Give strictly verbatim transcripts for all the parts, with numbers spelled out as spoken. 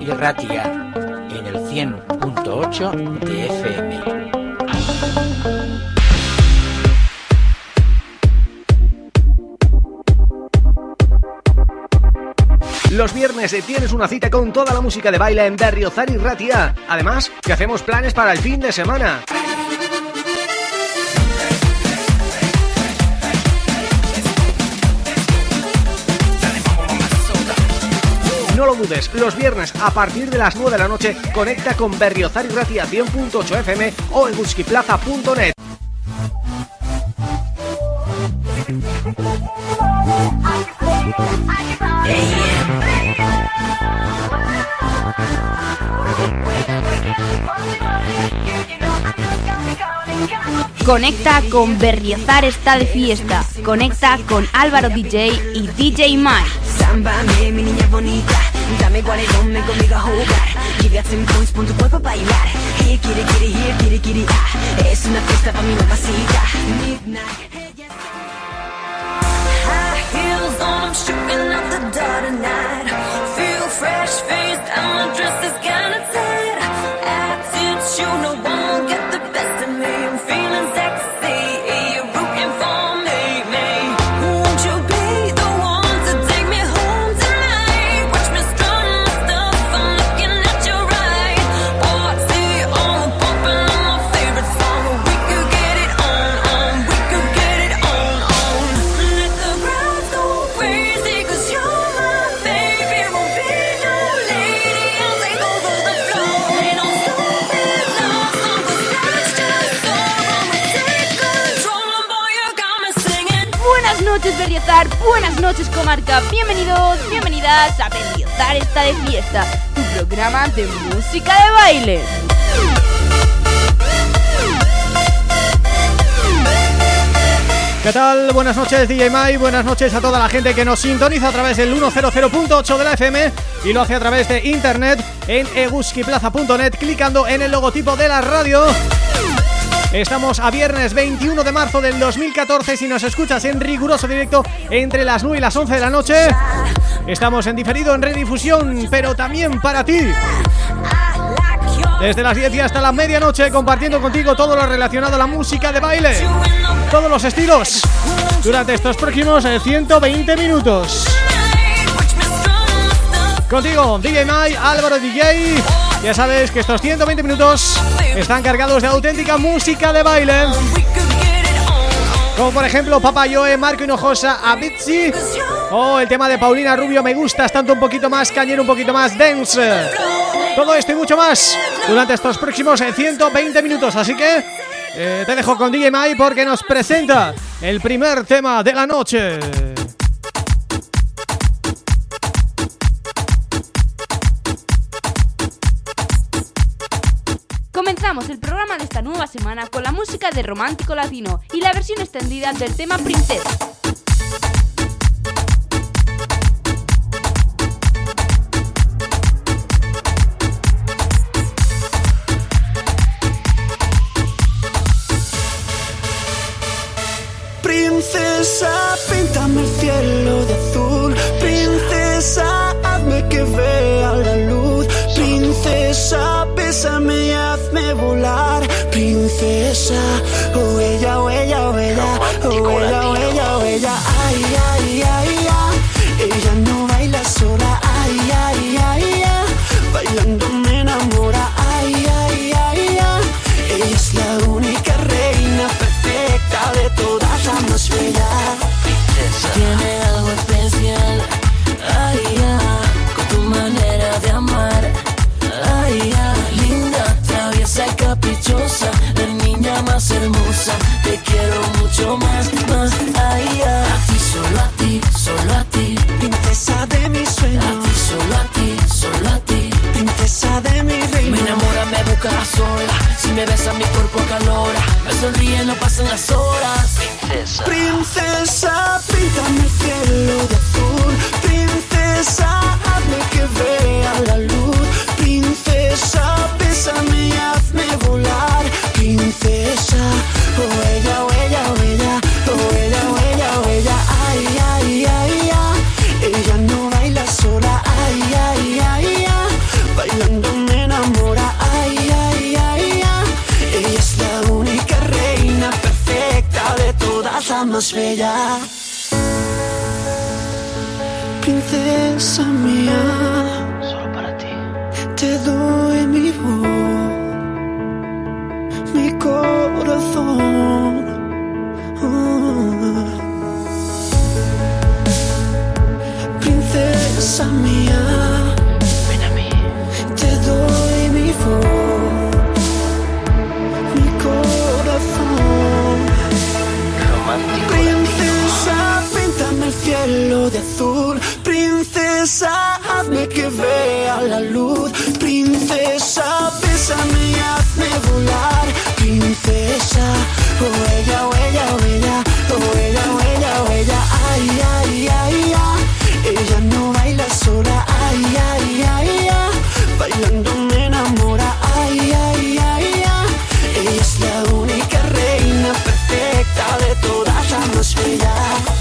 Irratia en el cien punto ocho de F M. Los viernes tienes una cita con toda la música de baile en Berriozar y Ratia. Además, que hacemos planes para el fin de semana. No lo dudes, los viernes a partir de las nueve de la noche conecta con Berriozar y Ratia cien punto ocho F M o eguskiplaza punto net. Conecta con Berriozar está de fiesta. Conecta con Álvaro D J y D J Mike. Sámbame, mi niña bonita, dame guaredón, ven conmigo a jugar. Give a ten points, pon tu cuerpo a bailar. Here, kitty, kitty, here, kitty, kitty, ah. Es una fiesta pa' mi mamacita. Midnight. High heels on, I'm stripping out the door tonight. Feel fresh faced, and my dress is kinda tight. Attitude, you know I won't get the best of me. I'm feeling sexy, you're rooting for me, me. Won't you be the one to take me home tonight? Watch me strut my stuff, I'm looking at you right. Party on, bumping on my favorite song. We could get it on, on, we could get it on, on. Let the crowd go crazy, cause you're my baby. Won't be no lady, I'll take over the floor. Ain't no stupid love song, cause that's just so wrong. We take control, and boy, you got me singing. Buenas noches Berriozar, buenas noches comarca. Bienvenidos, bienvenidas a Berriozar está de fiesta, tu programa de música de baile. ¿Qué tal? Buenas noches D J Mai, buenas noches a toda la gente que nos sintoniza a través del ciento punto ocho de la F M y lo hace a través de internet en eguskiplaza punto net clicando en el logotipo de la radio. Estamos a viernes veintiuno de marzo del dos mil catorce. Si nos escuchas en riguroso directo entre las nueve y las once de la noche, estamos en diferido en redifusión, pero también para ti desde las diez y hasta la medianoche, compartiendo contigo todo lo relacionado a la música de baile, todos los estilos, durante estos próximos ciento veinte minutos. Contigo, D J Mai, Álvaro D J. Ya sabes que estos ciento veinte minutos están cargados de auténtica música de baile, como por ejemplo Papa Joe, Marco Hinojosa, Avicii, o el tema de Paulina Rubio, Me Gustas, tanto un poquito más cañero, un poquito más dance. Todo esto y mucho más durante estos próximos ciento veinte minutos. Así que eh, te dejo con D J Mai porque nos presenta el primer tema de la noche. Comenzamos el programa de esta nueva semana con la música de Romántico Latino y la versión extendida del tema Princesa. Princesa, píntame el cielo de azul. Princesa, hazme que vea la luz. Princesa, bésame y hazme volar. Princesa, oh ella, oh ella, oh ella, oh ella, oh ella, oh ella. Ay, ay, ay, ay, ella no baila sola. Ay, ay, ay, ay, bailando me enamora. Ay, ay, ay, ay, ella es la única reina perfecta de todas las más bellas. Tiene algo especial, ay, ay, con tu manera de amar. Ay, ay, linda, traviesa y caprichosa, la niña más hermosa. Te quiero mucho más, más, ay, ay. A ti, solo a ti, solo a ti, princesa de mis sueños. A ti, solo a ti, solo a ti, princesa de mi reino. Me enamora, me busca a sola, si me besa mi cuerpo calora. Me sonríe, no pasan las horas. Princesa, princesa, píntame el cielo de azul. Princesa, hazme que vea la luz. Princesa, bésame y hazme volar. Princesa, oh ella, oh ella, oh ella, oh ella, oh ella, oh ella. Ay, ay, ay, ay, ella no baila sola. Ay, ay, ay, ay, más bella. Princesa mía, Solo para ti. te doy mi voz, mi corazón. Oh. Princesa mía, Ven a mí. te doy mi voz, mi corazón. Romántico. Princesa, píntame el cielo de azul. Princesa, hazme que vea la luz. Princesa, bésame y hazme volar. Princesa, oh ella, oh ella, oh ella, oh ella, oh ella, oh ella. Ay, ay, ay, ay. Ella no baila sola. Ay, ay, ay, ay. Bailando me enamora. Ay, ay, ay, ay. Ella es la única reina perfecta de todas, la más bella.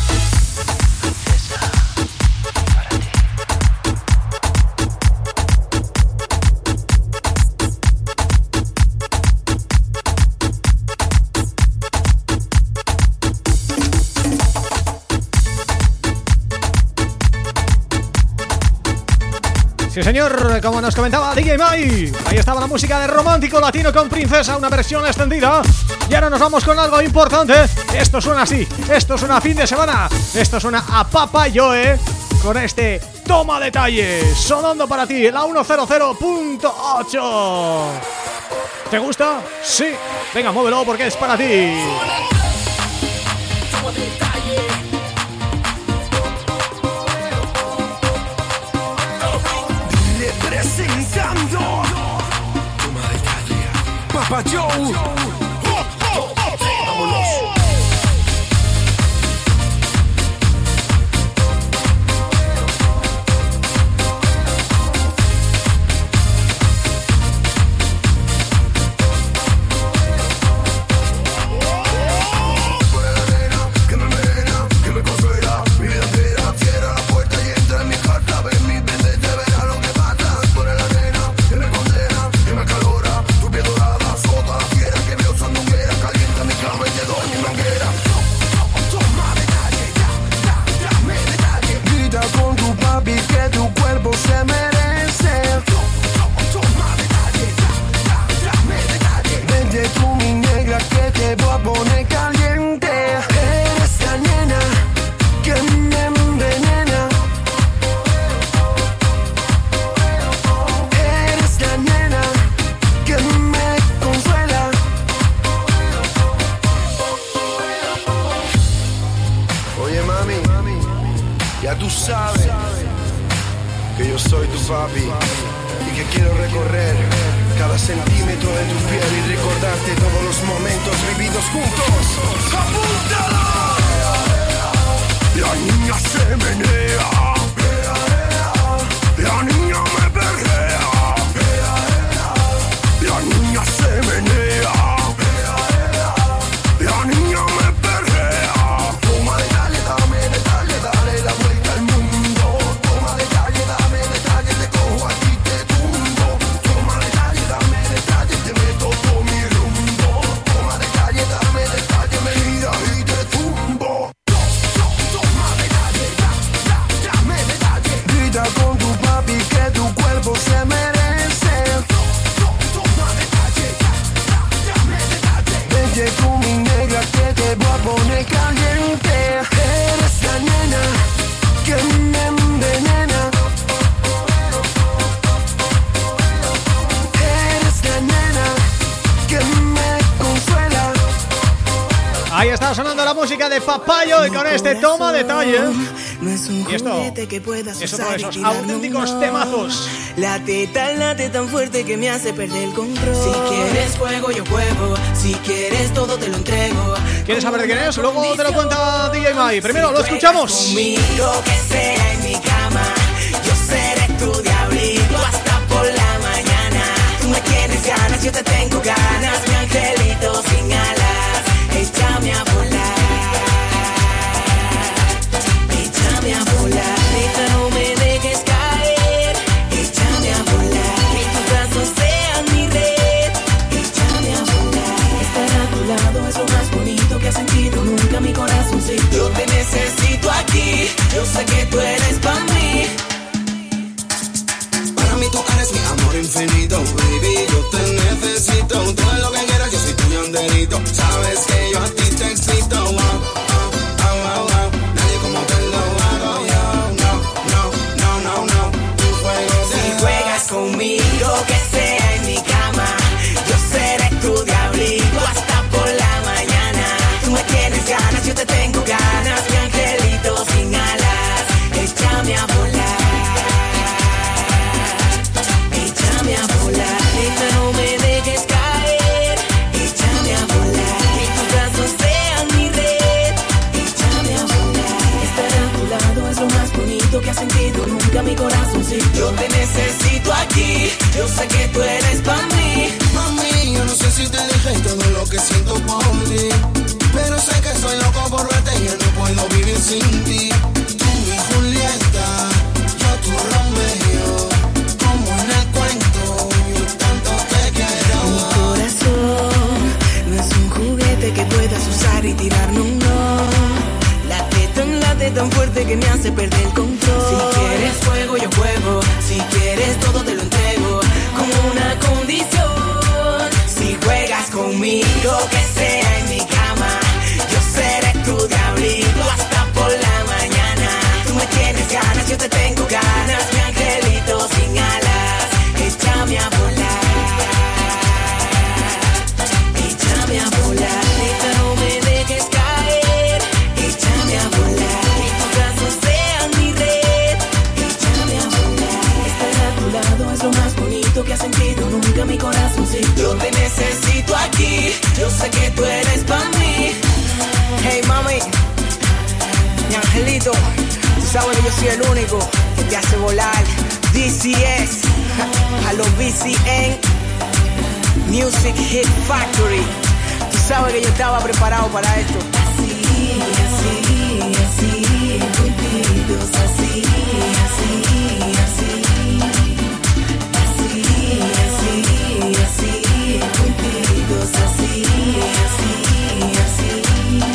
Sí señor, como nos comentaba D J Mai, ahí estaba la música de Romántico Latino con Princesa, una versión extendida. Y ahora nos vamos con algo importante. Esto suena así, esto suena a fin de semana, esto suena a Papa Joe con este Toma Detalles, sonando para ti, la ciento punto ocho. ¿Te gusta? Sí, venga, muévelo porque es para ti. Presentando Toma Detalles, Papa Joe. Vámonos. Ahí está sonando la música de Papa Joe con este Toma Detalles. Y esto es otro de esos auténticos temazos. Late tan, late tan fuerte que me hace perder el control. Si quieres juego, yo juego. Si quieres todo, te lo entrego. ¿Quieres saber de quién es? Luego te lo cuenta D J Mai. Primero lo escuchamos. Conmigo que sea en mi cama, yo seré tu diablito hasta por la mañana. Tú me tienes ganas, yo te tengo ganas. Mi angelito sin alas, échame a volar. Échame a volar, neta, no me dejes caer. Échame a volar, que tus brazos sean mi red. Échame a volar, estar a tu lado es lo más bonito que has sentido nunca. Mi corazón se bonito que has sentido nunca mi corazoncito. Yo te necesito aquí, yo sé que tú eres para mí. Mami, yo no sé si te dije todo lo que siento por ti, pero sé que soy loco por verte y yo no puedo vivir sin ti. Tú mi Julieta, yo tu Romeo, como en el cuento, yo tanto te quiero. Mi corazón no es un juguete que puedas usar y tirar, no, no. Late tan, late tan fuerte que me hace perder el control. Si quieres fuego, yo juego. Si quieres todo, te lo entrego. Con una condición: si juegas conmigo, que sea en mi cama. Yo seré tu diablito hasta por la mañana. Tú me tienes ganas, yo te tengo ganas. Mi angelito sin alas, échame a volar. Échame a volar, neta, no me dejes caer. Échame a volar, que tus brazos sean mi red. Échame a volar, estar a tu lado es lo más bonito que has sentido nunca mi corazoncito. Yo te necesito aquí, yo sé que tú eres para mí. Hey mami, mi angelito, tú sabes que yo soy el único que te hace volar. D C S, a los B C N Music Hit Factory. Tú sabes que yo estaba preparado para esto. Así, así, así, contigo, así, así, así. Así, así, así, contigo, así, así, así.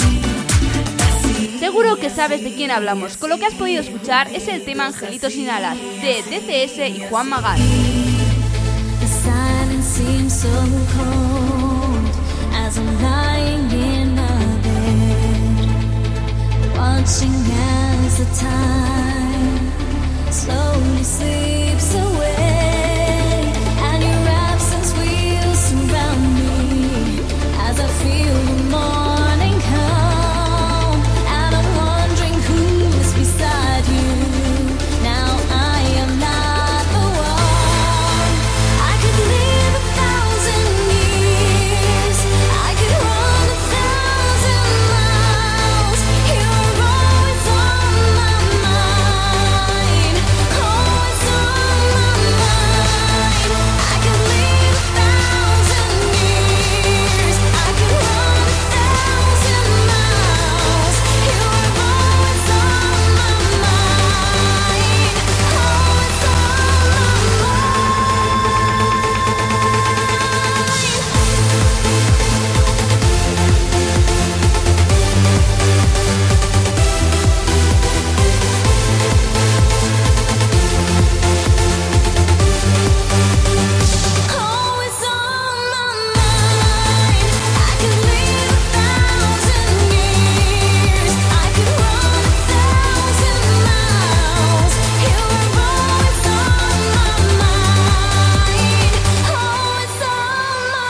Seguro que sabes de quién hablamos. Con lo que has podido escuchar es el tema Angelito sin alas de D C S y Juan Magán. The silence seems so cold as I'm lying in my bed, watching as the time slowly slips away, and your absence will surround me as I feel the morning come, and I'm wondering who's beside you. Now I am not the one. I could live a thousand years, I could run a thousand miles. You're always on my mind, always on my mind. I could live a thousand years, I could run a thousand miles. You're always on my mind, always on my always on my mind. I could live a thousand years, I could run a thousand miles. You're always on my mind, always on my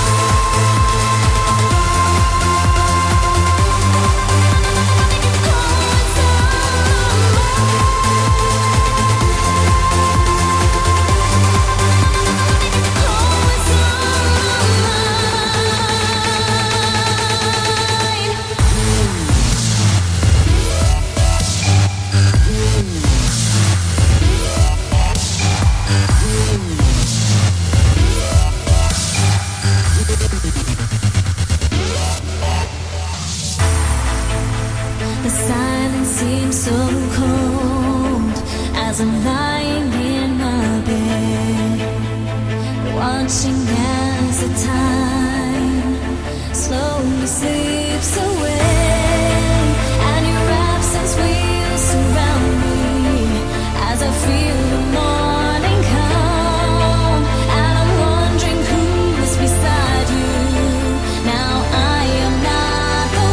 The silence seems so cold as I'm lying in my bed, watching as the time slowly slips away, and your absence will surround me as I feel the morning come, and I'm wondering who's beside you. Now I am not the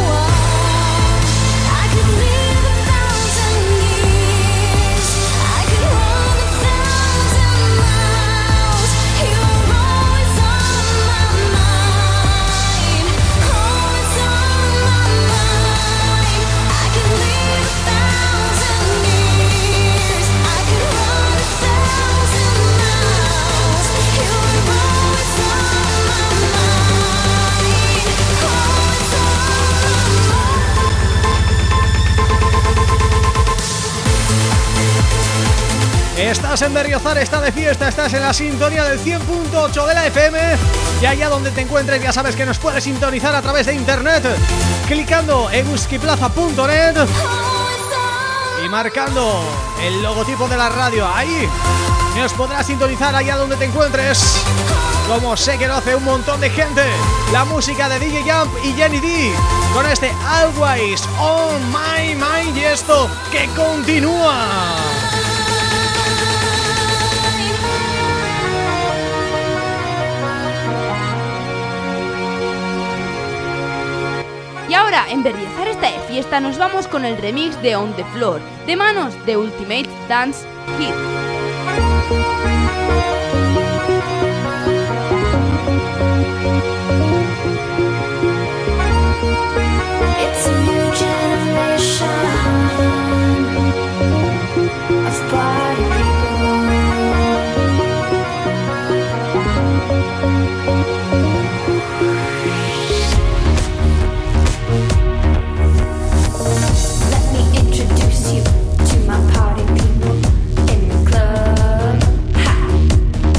one. I could live a thousand years, I could run Estás en Berriozar, está de fiesta, estás en la sintonía del cien punto ocho de la F M. Y allá donde te encuentres ya sabes que nos puedes sintonizar a través de internet, clicando en euskiplaza punto net y marcando el logotipo de la radio. Ahí nos podrás sintonizar allá donde te encuentres, como sé que lo hace un montón de gente. La música de D J Jump y Jenny D con este Always On My Mind, y esto que continúa. Y ahora, en Berriozar está de fiesta, nos vamos con el remix de On The Floor, de manos de Ultimate Dance Hit. It's a new generation of party people. Let me introduce you to my party people in the club. Ha!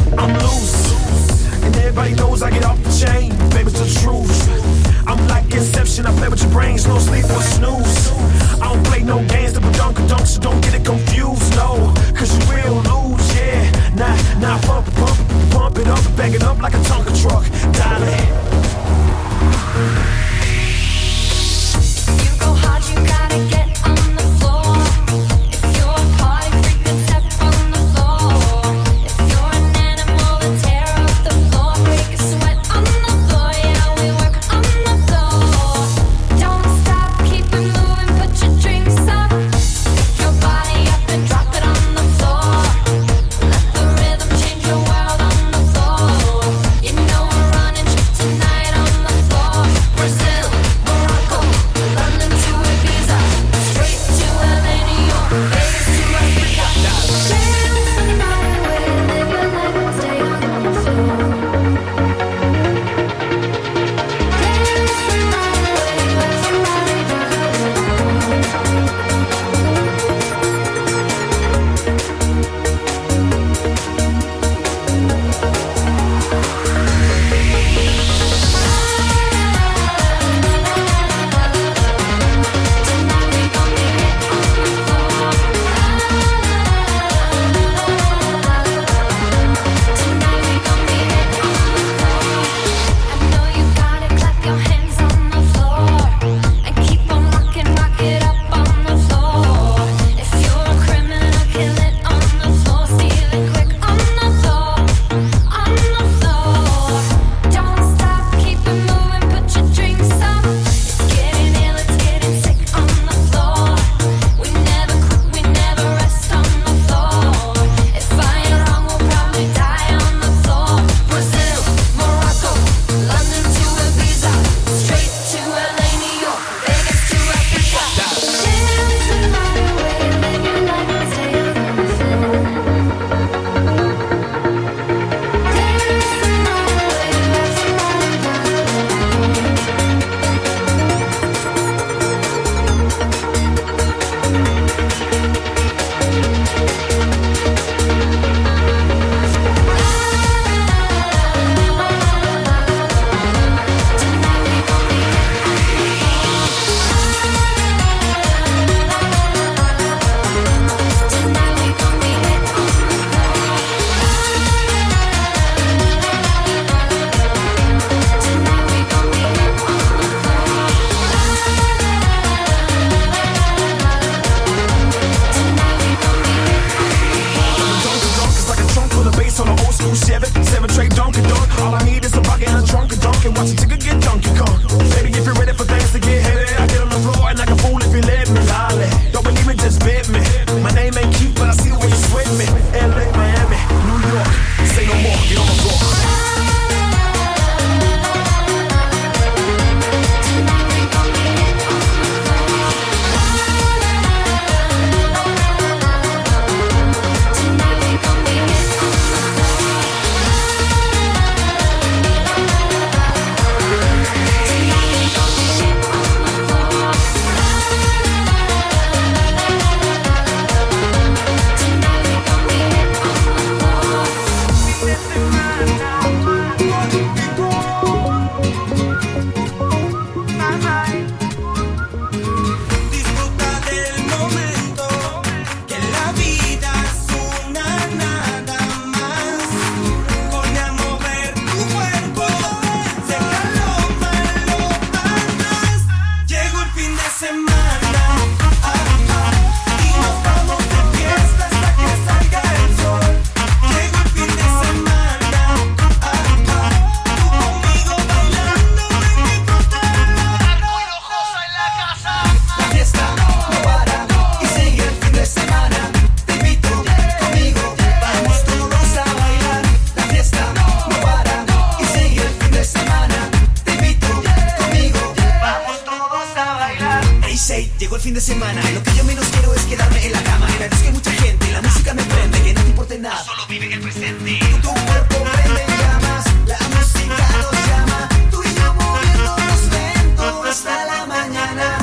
fin de semana. Lo que yo menos quiero es quedarme en la cama. Mira, es que hay mucha gente, la música me prende, que no te importe nada, solo vive en el presente. Tu cuerpo prende llamas, la música nos llama. Tú y yo moviéndonos lento hasta la mañana.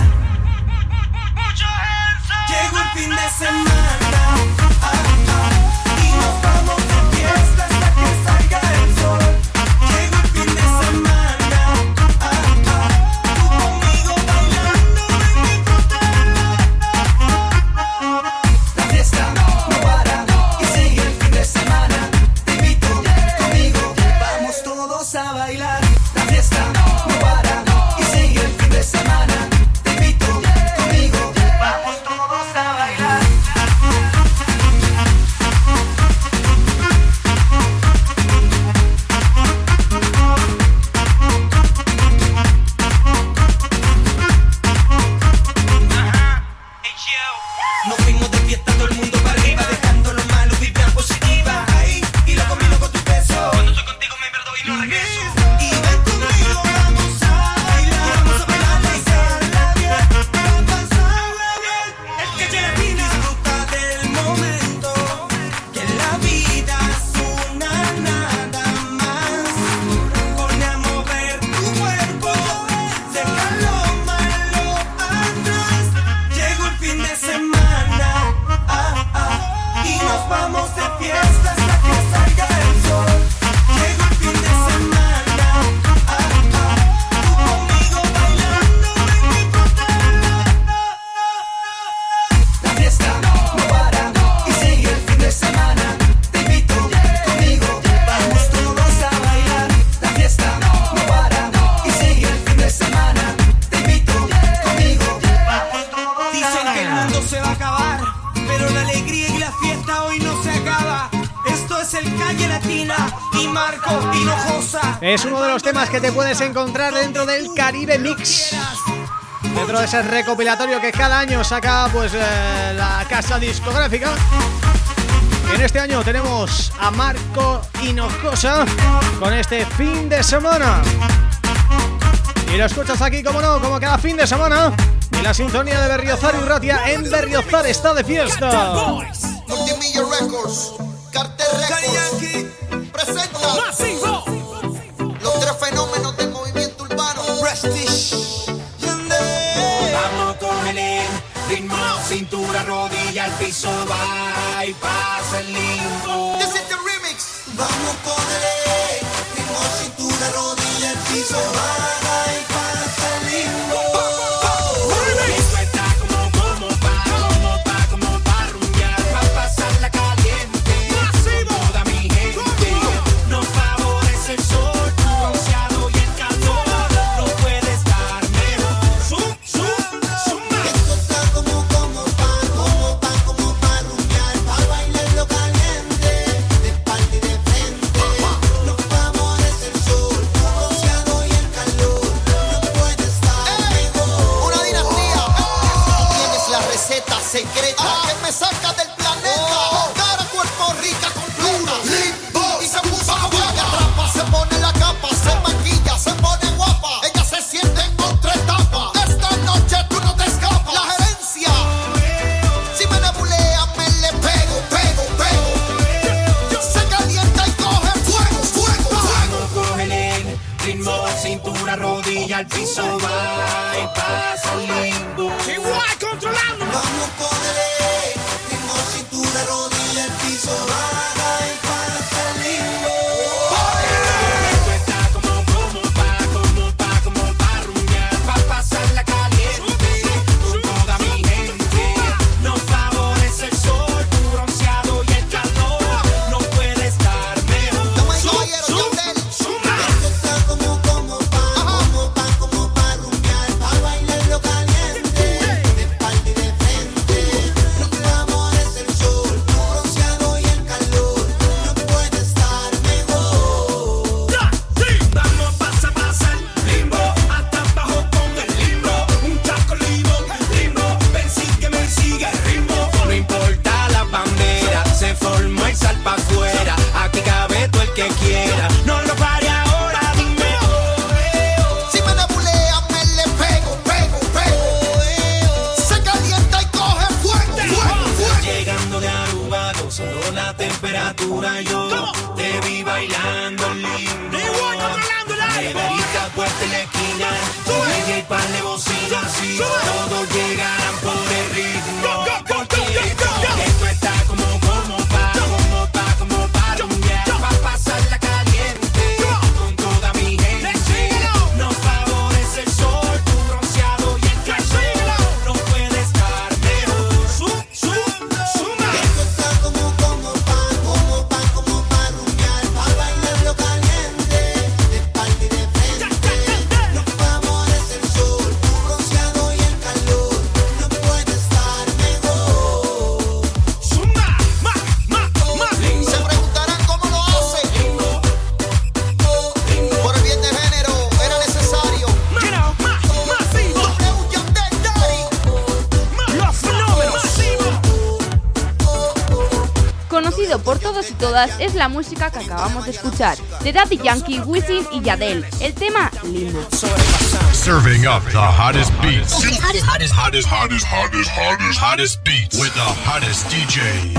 Llegó el fin de semana, ah, ah, y nos vamos de fiesta hasta que salga el sol. Llegó el fin de semana, ah, ah, tú conmigo bailando en mi frontera. La fiesta no para y sigue el fin de semana. Te invito conmigo, vamos todos a bailar. La fiesta no para y sigue el fin de semana. Te invito conmigo, vamos todos a bailar. Nos fuimos de fiesta, todo el mundo para arriba, dejando lo malo, vibra positiva. Ahí, y lo combino con tu peso. Cuando estoy contigo me pierdo y no regreso. Y ven conmigo, vamos a bailar. Vamos a bailar, pasarla bien, a pasarla bien. El que llegue y disfruta del momento, que la vida es una nada más. Pone a mover tu cuerpo, deja lo malo atrás. Llegó el fin de semana, ah, ah, y nos vamos de fiesta hasta que salga el sol. Llegó el fin de semana, ah, ah, tú conmigo bailando en mi frontera. La fiesta no para y sigue el fin de semana. Te invito conmigo, vamos todos a bailar. La fiesta no para y sigue el fin de semana. Te invito conmigo, vamos todos a Dicen que el mundo se va a acabar, pero la alegría y la fiesta hoy no se acaba. Esto es el Calle Latina y Marco Hinojosa. Es uno de los temas que te puedes encontrar dentro del Caribe Mix, dentro de ese recopilatorio que cada año saca pues eh, la casa discográfica. En este año tenemos a Marco Hinojosa con este fin de semana. Y lo escuchas aquí, como no, como cada fin de semana, en la sintonía de Berriozar y Ratia. En Berriozar está de fiesta. Multimilla Records, Cartel Records, presenta los tres fenómenos del movimiento urbano. Prestige. Vamos con el ritmo, cintura, rodilla, al piso, va y pasa el limbo. This is the remix. Vamos con el ritmo, cintura, rodilla, el piso, va y pasa el limbo. Esto está como, como pa, como pa, como pa rumbear, pa pasarla caliente. Toda mi gente, nos favorece el sol, tu bronceado y el calor. No puede estar mejor. Zum, zum, zum. Esto está como, como pa, como pa, como pa rumbear, pa bailarlo caliente, de espalda y de frente. Nos favorece el sol, tu bronceado y el calor. No puede estar mejor. Una dinastía. Tienes la receta secreta que me saca del planeta. Cara, cuerpo, rica, completa. Y se puso a jugar. Atrapa, se pone la capa, se maquilla, se pone guapa. Ella se siente en otra etapa. Esta noche tú no te escapas. La gerencia. Si me nebulea, me le pego, pego, pego. Se calienta y coge fuego, fuego, fuego. Vamos con el ritmo, cintura, rodilla, al piso, va y pasa el limbo. Vamos con el ritmo, cintura, rodilla, el piso, baja y pasa el limbo. Esto está como, como pa, como pa, como pa rumbear, pa pasarla caliente. Con toda mi gente, nos favorece el sol, tu bronceado y el calor. No puede estar mejor. Damas y caballeros, Yandel. Esto está como, como pa, como pa, como pa rumbear, pa bailarlo caliente, de espalda y de frente. Nos favorece el sol, tu bronceado y el la temperatura, yo te vi bailando lindo. Neverita, puerta en la esquina, D J pan de bocina, así todos llegarán por el ritmo. Porque esto está como, como pa, como pa, como pa rumbear, pa pasarla caliente con toda mi gente. Nos favorece el sol, tu bronceado y el calor, no puede estar mejor. Sum, sum, suma. Esto está como, como pa, como pa, como pa rumbear, pa bailarlo caliente, de espalda y de frente. Nos favorece el sol, tu bronceado y el calor, no puede estar mejor. Zumba, ma, ma, ma. Se preguntarán cómo lo hace. Por el bien de género era necesario. You know, ma, masivo. W Yandel Daddy. Los fenómenos. Conocido por todos y todas, es la música que acabamos de escuchar, de Daddy Yankee, Wisin y Yandel, el tema Linda. Serving up the hottest beats. Hottest, hottest, hottest, hottest, hottest, hottest, hottest beats with the hottest D J.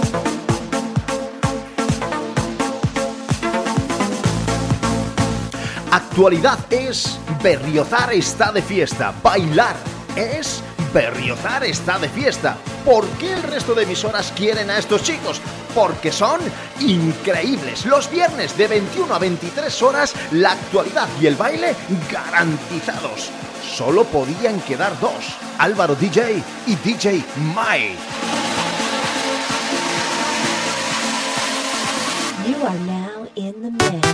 Actualidad es Berriozar está de fiesta. Bailar es Berriozar está de fiesta. ¿Por qué el resto de emisoras quieren a estos chicos? Porque son increíbles. Los viernes de veintiuna a veintitrés horas, la actualidad y el baile garantizados. Solo podían quedar dos, Álvaro D J y D J Mike. You are now in the mix.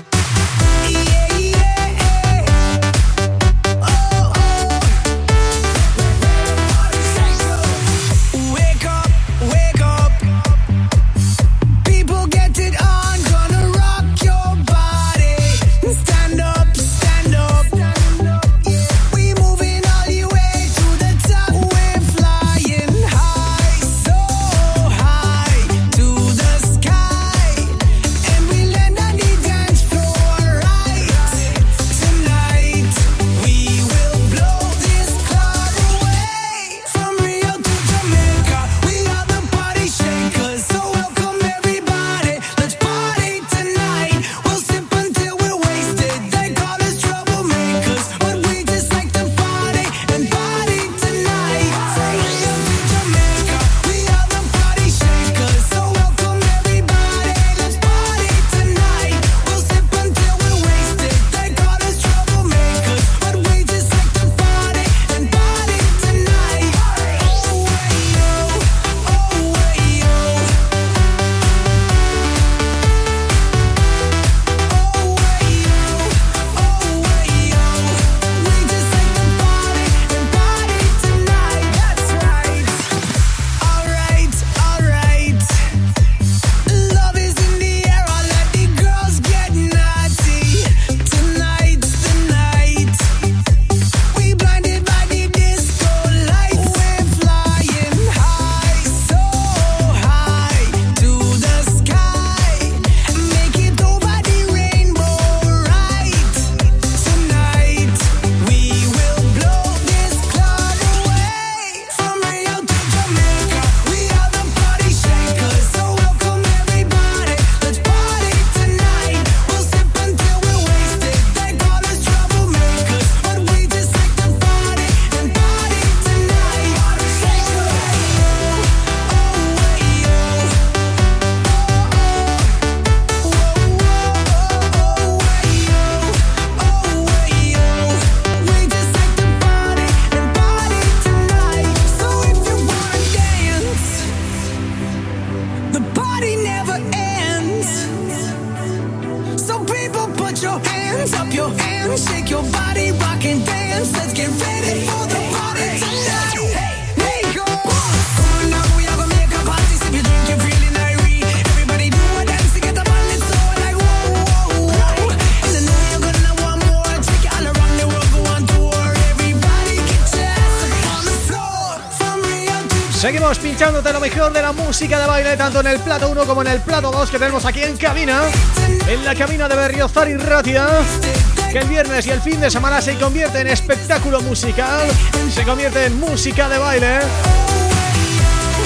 Seguimos pinchándote lo mejor de la música de baile, tanto en el plato uno como en el plato dos que tenemos aquí en cabina, en la cabina de Berriozar y Ratia, que el viernes y el fin de semana se convierte en espectáculo musical, se convierte en música de baile.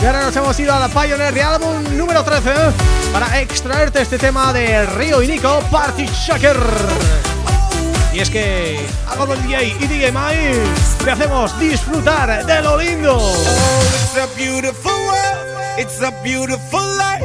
Y ahora nos hemos ido a la Pioneer de álbum número trece para extraerte este tema de Río y Nico, Party Shaker. Y es que a Gordon D J y D J Mike te hacemos disfrutar de lo lindo. Oh, it's a beautiful world, it's a beautiful life.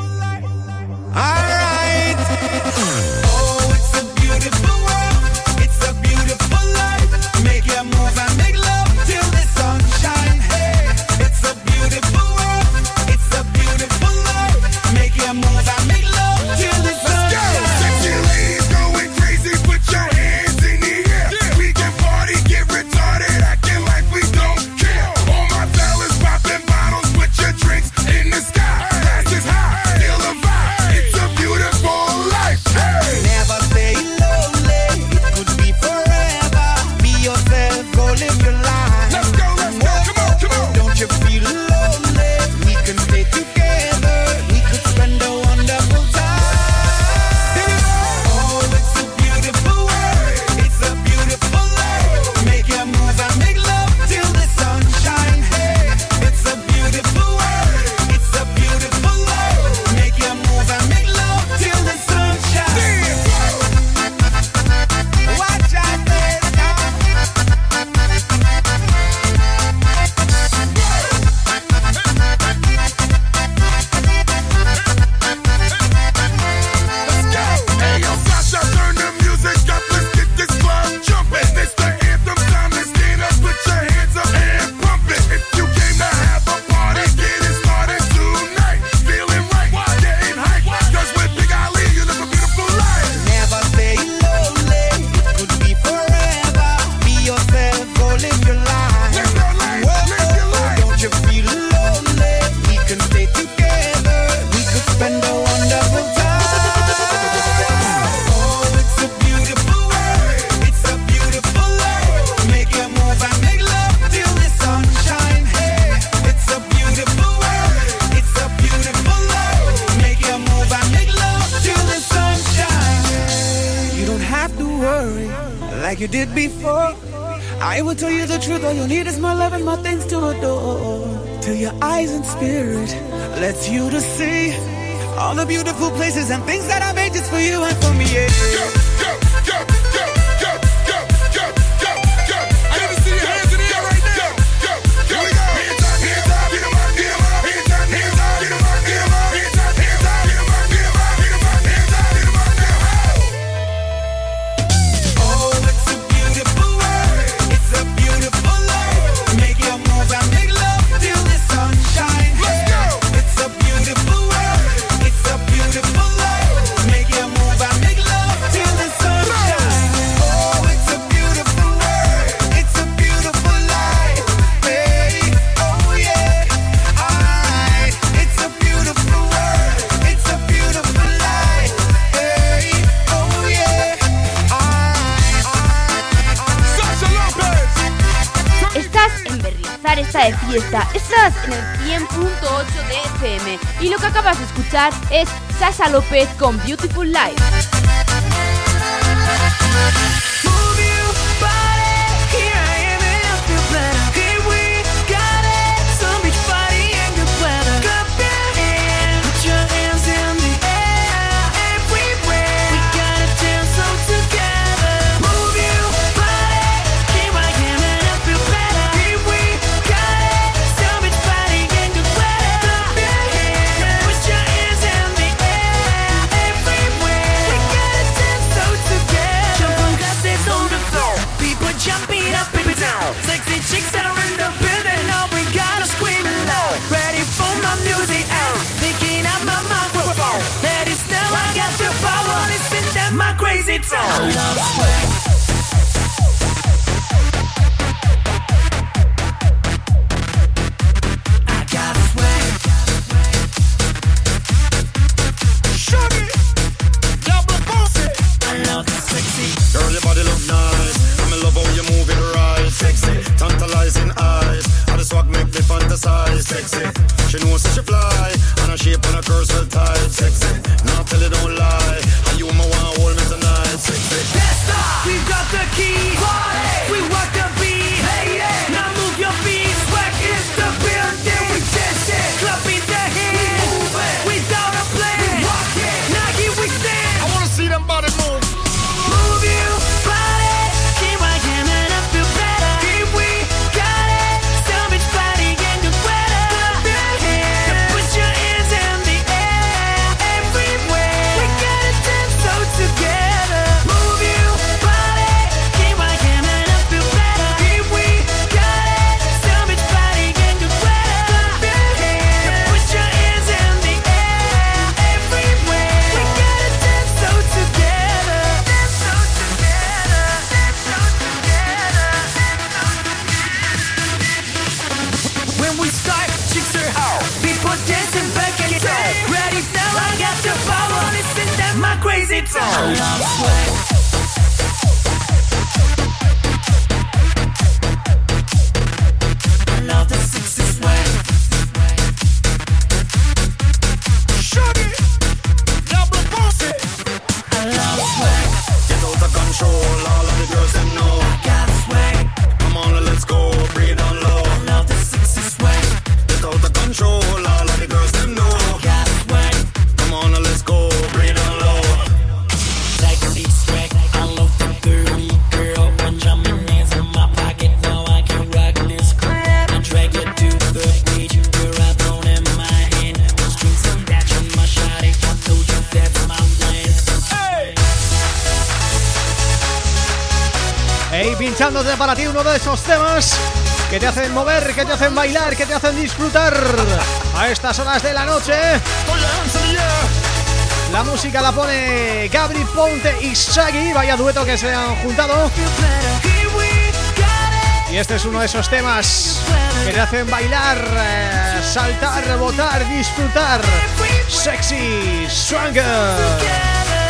Alright. Oh, it's a beautiful world, it's a beautiful life. Make you move and make love till the sun shine. Hey, it's a beautiful world, it's a beautiful life. Make you move and make love till the sun shine. Sexy ladies going crazy, put your hands in the air. We can party, get retarded, acting like we don't care. All my fellas popping bottles, put your drinks in the sky. Glasses high, feel the vibe. It's a beautiful life. Hey. Never stay lonely, it could be forever. Be yourself, go live your life. Let's go, let's go, come on, come on. Don't you feel lonely? We can stay together, we could spend a wonderful time. Oh, it's a beautiful world, it's a beautiful life. Make you move and make love till the sun shine. Hey, it's a beautiful world, it's a beautiful life. Make you move and make love till the sun shine. Watch out, baby. Hey, yo, Sasha, turn the music up. Let's get this club jumping. It's the anthem time to stand up. Put your hands up and pump it. If you came to have a party, get it started tonight. Feeling right, getting hype. 'Cause with Big Ali, you live a beautiful life. Never stay lonely, it could be forever. Be yourself, go live your life. Live your life, live your life. Don't you feel lonely? We can stay together, we could spend a wonderful time. Oh, it's a beautiful world, it's a beautiful life. Make you move and make love till the sun shine. Hey, it's a beautiful world, it's a beautiful life. Make you move and make love till the sun shine. You don't have to worry like you did before. I will tell you the truth, all you need is more love and more things to adore. Till your eyes and spirit lets you to see all the beautiful places and things that I made just for you and for me. Yeah. Go, go, go, go, go, go, go, go, go. I need to see your hands in the air right now. Go, go, here we go. Hands up, hands up, get 'em up, get 'em up. Hands up, hands up, get 'em up, get 'em up. Hands up, hands up, get 'em up, get 'em up, get 'em up. Hands up, get 'em up, get 'em up. Oh, it's a beautiful world, it's a beautiful life. Make you move and make love till the sun shine. Let's go. It's a beautiful world, it's a beautiful life. Make you move and make love till the sun shine. Oh, it's a beautiful world, it's a beautiful life. Hey, oh yeah, alright. It's a beautiful world, it's a beautiful life. Hey, oh yeah, alright, alright. Sasha Lopez. Estás en Berriozar está de fiesta, estás en el cien punto ocho de F M y lo que acabas de escuchar es Sasha López con Beautiful Life. Move your body, here I am and I feel better. Here we got it, some beach party and good weather. Clap your hands, put your hands in the air, everywhere. We gotta dance all together. Move your body, here I am and I feel better. Here we got it, some beach party and good weather. Clap your hands, put your hands in the air, everywhere. We gotta dance all together. Jump on glasses on the floor, people jumping up and down. Sexy chicks are in the building, now we gotta scream it loud. Ready for my music out, picking up my microphone. Let it snow, I got the power, listen to my crazy tone. I gotta sway. Shorty, double bossy. I love the sexy. Girl, your body look nice. I'm in love how you move it right. Sexy, tantalizing eyes. How the swag make me fantasize. Sexy, she knows that she fly. And her shape and her curves well tight. Sexy, now tell it don't lie. And you my one hold me tonight. Sexy. Let's start. We've got the key. Party. We rock the beat. Hey, yeah. Now move your feet. Swag is the building. We dance it. Pinchándote para ti uno de esos temas que te hacen mover, que te hacen bailar, que te hacen disfrutar a estas horas de la noche. La música la pone Gabri Ponte y Shaggy, vaya dueto que se han juntado. Y este es uno de esos temas que te hacen bailar, eh, saltar, rebotar, disfrutar. Sexy, Stronger.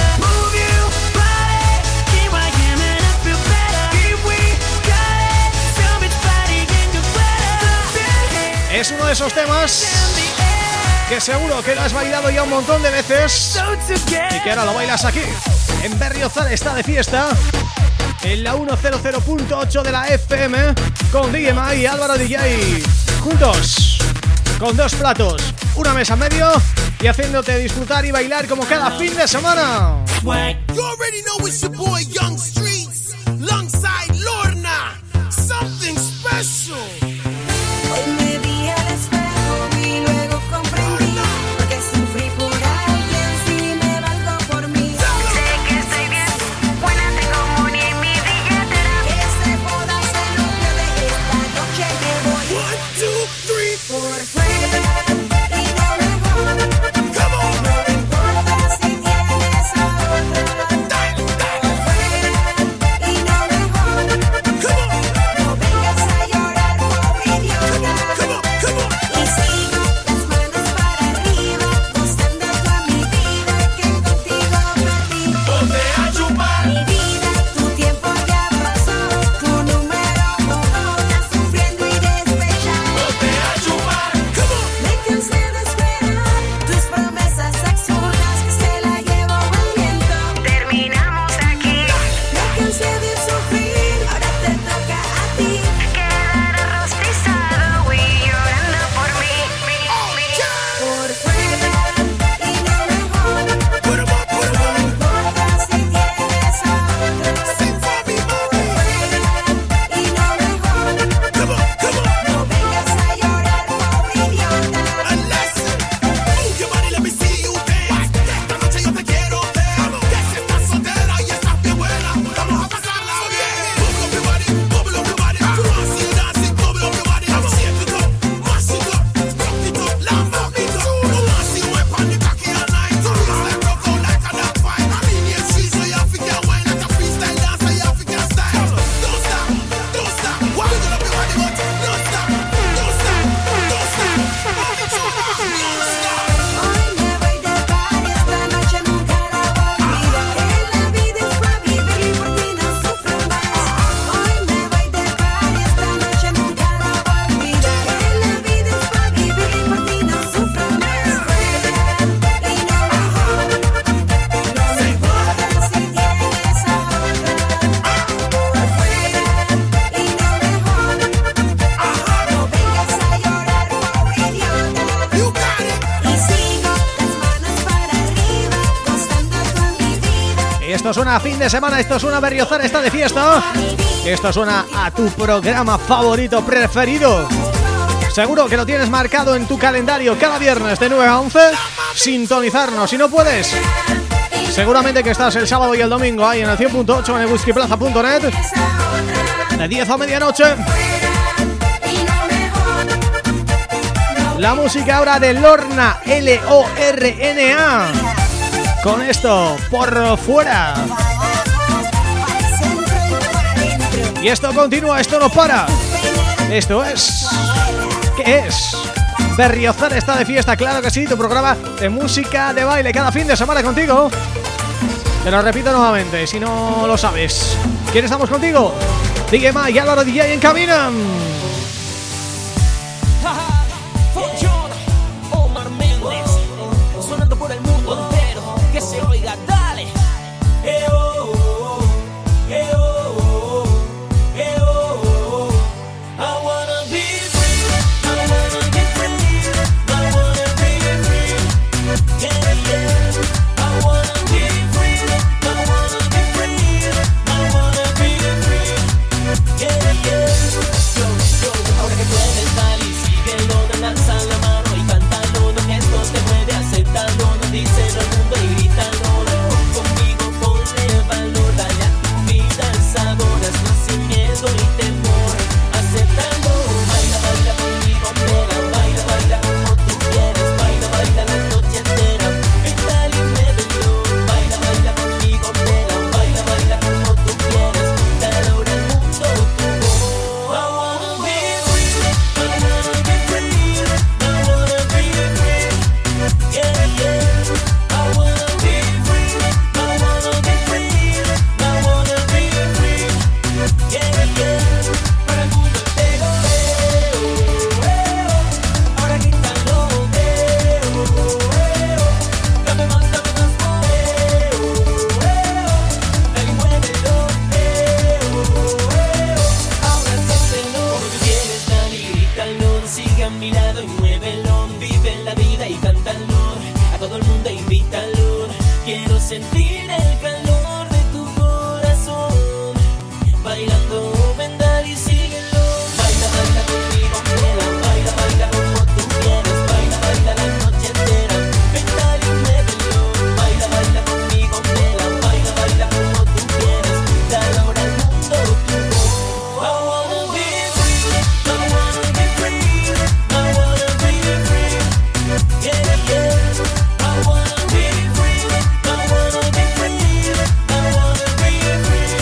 Es uno de esos temas que seguro que lo has bailado ya un montón de veces y que ahora lo bailas aquí, en Berriozar está de fiesta, en la ciento punto ocho de la F M, con D J y Álvaro D J, juntos, con dos platos, una mesa en medio y haciéndote disfrutar y bailar como cada fin de semana. You already know it's your boy Young Streets, alongside Lorna, something special. Hoy me vi al espejo y luego comprendí que sufrí por alguien si me valgo por mí. Sé que estoy bien, buena, tengo money en mi billetera. Que se joda, se lo de esta noche me voy. One, two, three, por fuera y no me jodas. Come on. No me importa si tienes a otra. Dale, dale. Por fuera y no me jodas. Come on. No vengas a llorar, pobre idiota. Come on, come on. Y sigo las manos para arriba, gozando toda mi vida que contigo perdí. Ponte a chupar. Mi vida, tu tiempo ya pasó, tu número uno está sufriendo y despechado. Ponte a chupar. Come on. Me cansé de esperar tus promesas absurdas que se la llevó el viento. Terminamos aquí. Me cansé de sufrir, ahora te toca a ti. Quedar rostizado y llorando por mí. Por fuera y no me jodas. Put 'em up, put 'em No up. me importa si tienes a otra. Sing for me, Por mommy. fuera y no me jodas. Come on, come on. No vengas a llorar, pobre idiota. A lesson. Move your body, let me see you dance. Esta noche yo te quiero ver. Que si estás soltera y estás bien buena, vamos a pasarla bien. Bubble up your body, bubble up your body. Come on, see you dancing, bubble up your body. Shake it up, mash it up, rock it up, lamba it up. Come on, see you up on the cocky all night. It's like rock out like a dog fight. In your streets, so you have to get wine like a freestyle dancer. You have to get style. Don't stop, don't stop. Wiggle up your body, but don't stop, don't stop, don't stop. Move it to the rock, don't stop. Hoy me voy de party, esta noche nunca la voy a olvidar. Que la vida es para vivir y por ti no sufro más. Hoy me voy de party, esta noche nunca la voy a olvidar. Que la vida es para vivir y por ti no sufro más. Y no me jodas, no me importa si tienes a otra. Por fuera y no me jodas. No vengas a llorar, pobre idiota. You got it. Y sigo las manos para arriba, gozando toda mi vida. Y esto suena a fin de semana, esto suena a Berriozar está de fiesta. Esto suena a tu programa favorito preferido. Seguro que lo tienes marcado en tu calendario cada viernes de nueve a once. Sintonizarnos, si no puedes, seguramente que estás el sábado y el domingo ahí en el cien punto ocho en el whiskyplaza punto net, de diez a medianoche. Y no me jodas. La música ahora de Lorna, L O R N A, con esto, por fuera. Y esto continúa, esto no para. Esto es... ¿Qué es? Berriozar está de fiesta, claro que sí, tu programa de música de baile cada fin de semana contigo. Te lo repito nuevamente, si no lo sabes. ¿Quién estamos contigo? D J Mike y Álvaro D J en Caminan. Omar Méndez, sonando por el mundo entero, que se oiga, dale. Eh, oh, oh, eh, oh, oh, eh, oh, oh. I wanna be free, I wanna be free, I wanna be free, yeah, yeah. I wanna be free, I wanna be free, I wanna be free, yeah, yeah. Yo, yo, ahora que puedes dar y síguelo, lanza la mano y cántalo, no que esto te mueve, acéptalo, no díselo al mundo y grítalo. Conmigo ponle valor, dale a tu vida el sabor, hazlo sin miedo y temor, acéptalo. Baila, baila conmigo, nena, baila, baila como tú quieres, baila, baila la noche entera, dale y muévelo. Baila, baila conmigo, nena, baila, baila como tú quieres, dale ahora al mundo tu voz. I wanna be free, I wanna be free, I wanna be free, yeah, yeah. I wanna be free, I wanna be free, I wanna be free, yeah, yeah. Para el mundo entero, eh, oh, eh, oh. Ahora grítalo, eh, oh, eh, oh. Dame más, dame más, oh, eh, oh, eh, oh. Dale y muévelo, eh, oh, eh, oh. Ahora siéntelo, como tú quieres, dale y grítalo, sigue a mi lado y muévelo, vive la vida y cántalo, a todo el mundo invítalo, quiero sentir el calor de tu corazón, bailando, ven, dale y síguelo, baila, baila conmigo, nena, baila, baila como tú quieres, baila, baila la noche entera, ven, dale y muévelo, baila, baila conmigo, nena, baila, baila como tú quieres, dale ahora al mundo tu voz. I wanna be free, I wanna be free, I wanna be free, yeah, yeah. I wanna be free, I wanna be free, I wanna be free,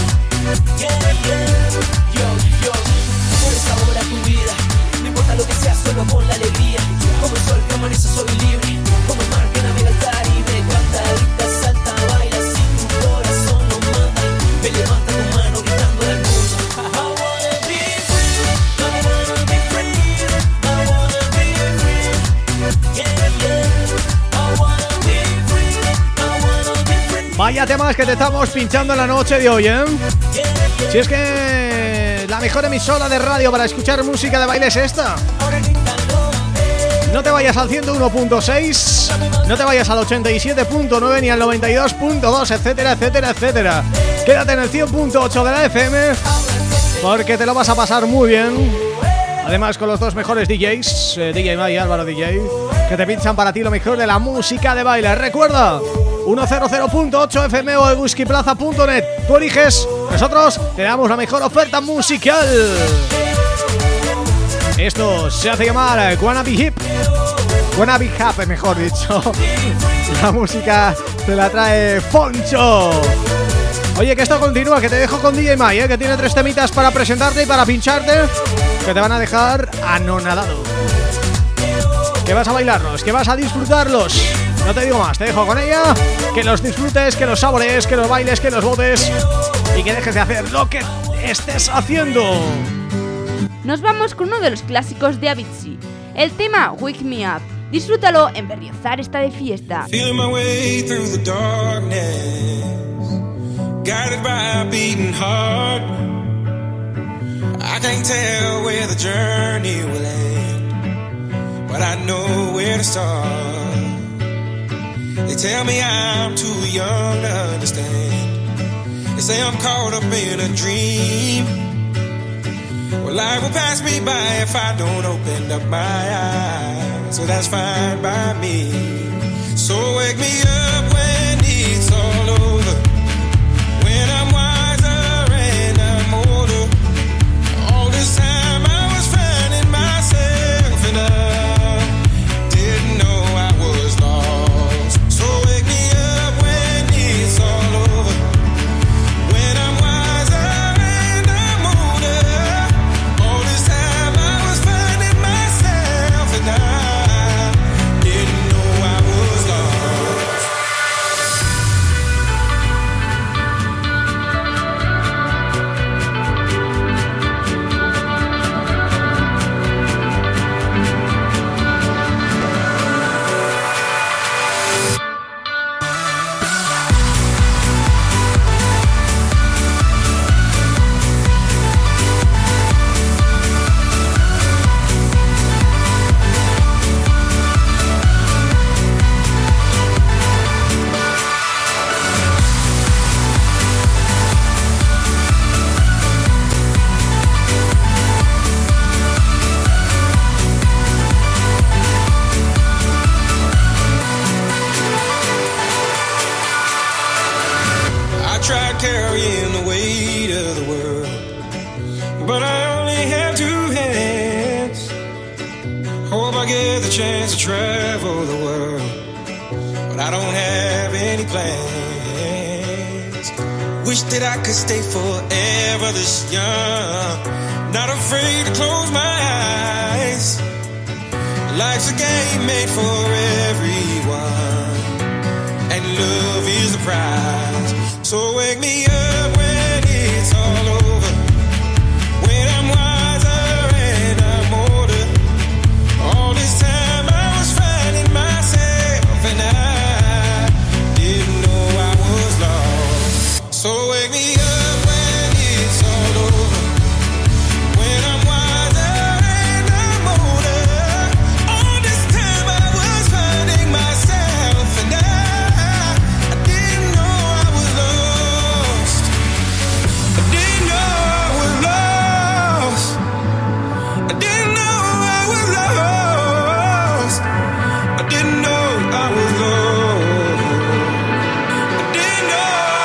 yeah, yeah. Yo, yo, pones ahora tu vida, no importa lo que sea, solo con la alegría. Como el sol que amanece soy libre, como el mar que navega el Caribe. Canta, grita, salta, baila, si tu corazón lo manda. Me levanta tu mano gritando al mundo. I wanna be free, I wanna be free, I wanna be free, yeah, yeah. I wanna be free, I wanna be free. Vaya temas que te estamos pinchando en la noche de hoy, ¿eh? Si es que la mejor emisora de radio para escuchar música de baile es esta. No te vayas al ciento uno punto seis, no te vayas al ochenta y siete punto nueve ni al noventa y dos punto dos, etcétera, etcétera, etcétera. Quédate en el cien punto ocho de la F M porque te lo vas a pasar muy bien. Además con los dos mejores D Js, eh, D J Mike y Álvaro D J, que te pinchan para ti lo mejor de la música de baile. Recuerda, ciento punto ocho F M o eguskiplaza punto net. Tú eliges, nosotros te damos la mejor oferta musical. Esto se hace llamar Wanna Be Hip, Wanna Be Happy, mejor dicho. La música te la trae Poncho. Oye, que esto continúa, que te dejo con D J Mike, ¿eh? Que tiene tres temitas para presentarte y para pincharte que te van a dejar anonadado. Que vas a bailarlos, que vas a disfrutarlos. No te digo más, te dejo con ella. Que los disfrutes, que los saborees, que los bailes, que los botes y que dejes de hacer lo que estés haciendo. Nos vamos con uno de los clásicos de Avicii, el tema Wake Me Up. Disfrútalo en Berriozar está de fiesta. Feeling my way through the darkness, guided by a beating heart. I can't tell where the journey will end, but I know where to start. They tell me I'm too young to understand. They say I'm caught up in a dream. Well, life will pass me by if I don't open up my eyes. So that's fine by me. So wake me up when it's all over, when I'm wiser and I'm older. All this time I was finding myself and I didn't know I was lost. So wake me up when it's all over, when I'm wiser and I'm older. All this time I was finding myself and I didn't know I chance to travel the world, but I don't have any plans. Wish that I could stay forever this young, not afraid to close my eyes. Life's a game made for everyone, and love is the prize. So wake me up when it's all over, when I'm wiser and I'm older. All this time I was finding myself, and I didn't know I was lost. So wake me up when it's all over, when I'm wiser and I'm older. All this time I was finding myself, and I, I didn't know I was lost. I didn't know I was lost. I didn't know I was lost. I didn't know I was lost. I didn't know.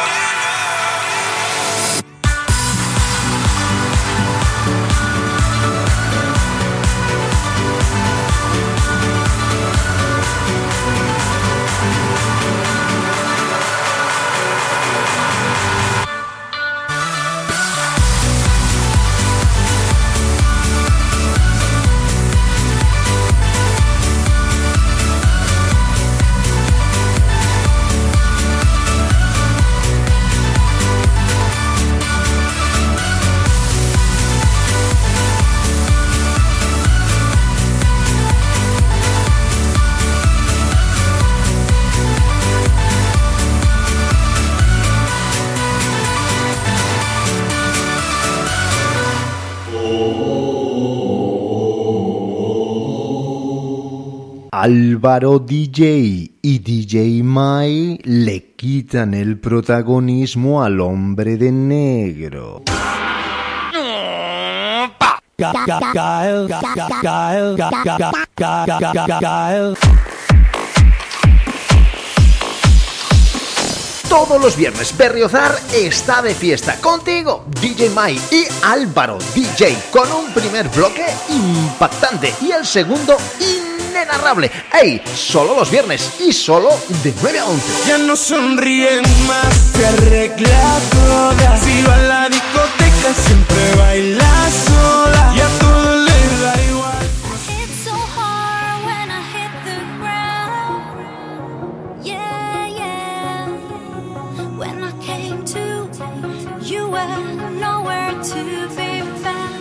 Álvaro D J y D J Mai le quitan el protagonismo al hombre de negro. Todos los viernes Berriozar está de fiesta contigo, D J Mai y Álvaro D J, con un primer bloque impactante y el segundo inenarrable. ¡Ey! Solo los viernes y solo de nueve a once. Ya no sonríen más, se arregla toda. Si va a la discoteca siempre baila sola y a todo le da igual. It's so hard when I hit the ground. Yeah, yeah. When I came to, you were nowhere to be found.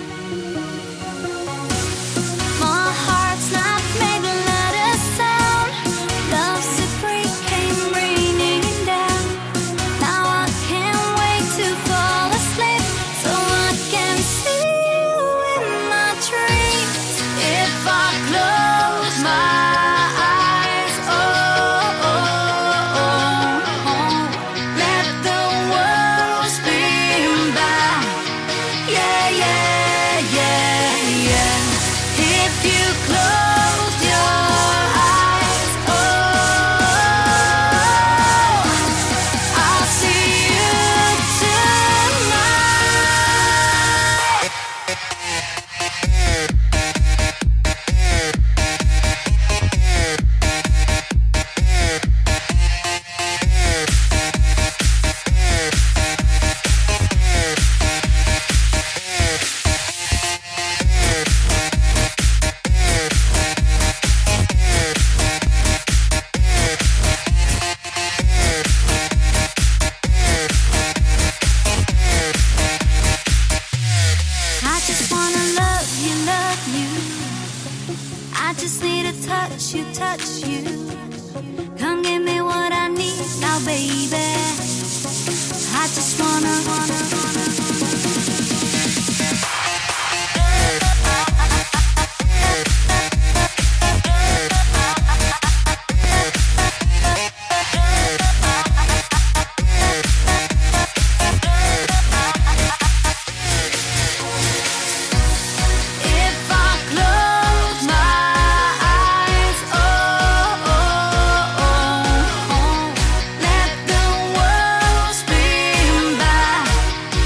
My heart's not made to let a sound. Love supreme came raining down. Now I can't wait to fall asleep so I can see you in my dreams. If I close my eyes, oh, oh, oh, oh, let the world spin by. Yeah, yeah, yeah, yeah. If you close your eyes, oh, I'll see you tonight. I just wanna love you, love you. I just need to touch you, touch you. Come give me what I need now, baby. I just wanna, wanna, wanna. If I close my eyes, oh, oh, oh, oh, let the world spin by.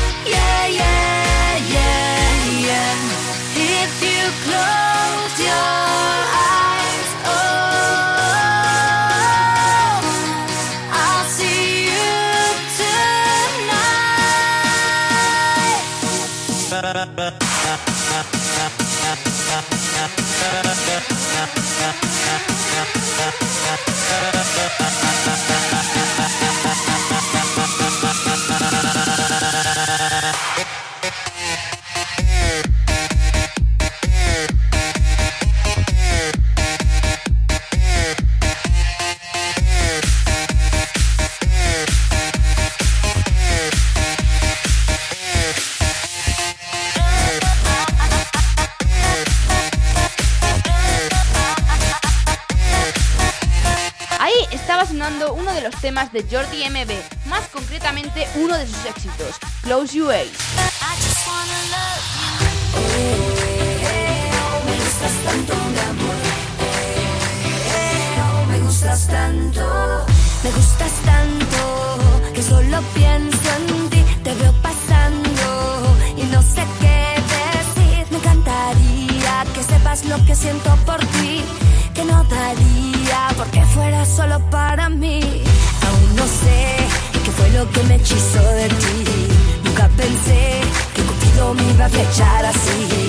estaba sonando uno de los temas de Jordi M B, más concretamente uno de sus éxitos, Close Your Eyes. Me gustas tanto, mi amor. Me gustas tanto, me gustas tanto, que solo pienso en ti, te veo pasando y no sé qué decir. Me encantaría que sepas lo que siento por ti, que no daría porque fuera solo para mí. Aún no sé qué fue lo que me hechizó de ti, nunca pensé que Cupido me iba a flechar así.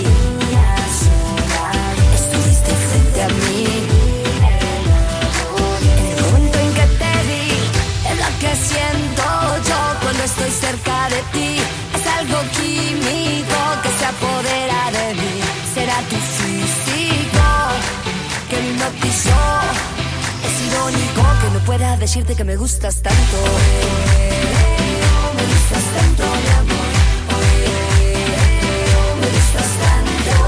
Estuviste frente a mí, que siento yo cuando estoy cerca de ti. Es algo químico que se apodera de mí. Será tu físico que me hipnotizó. Es irónico que no pueda decirte que me gustas tanto. Me gustas tanto, mi amor. Me gustas tanto.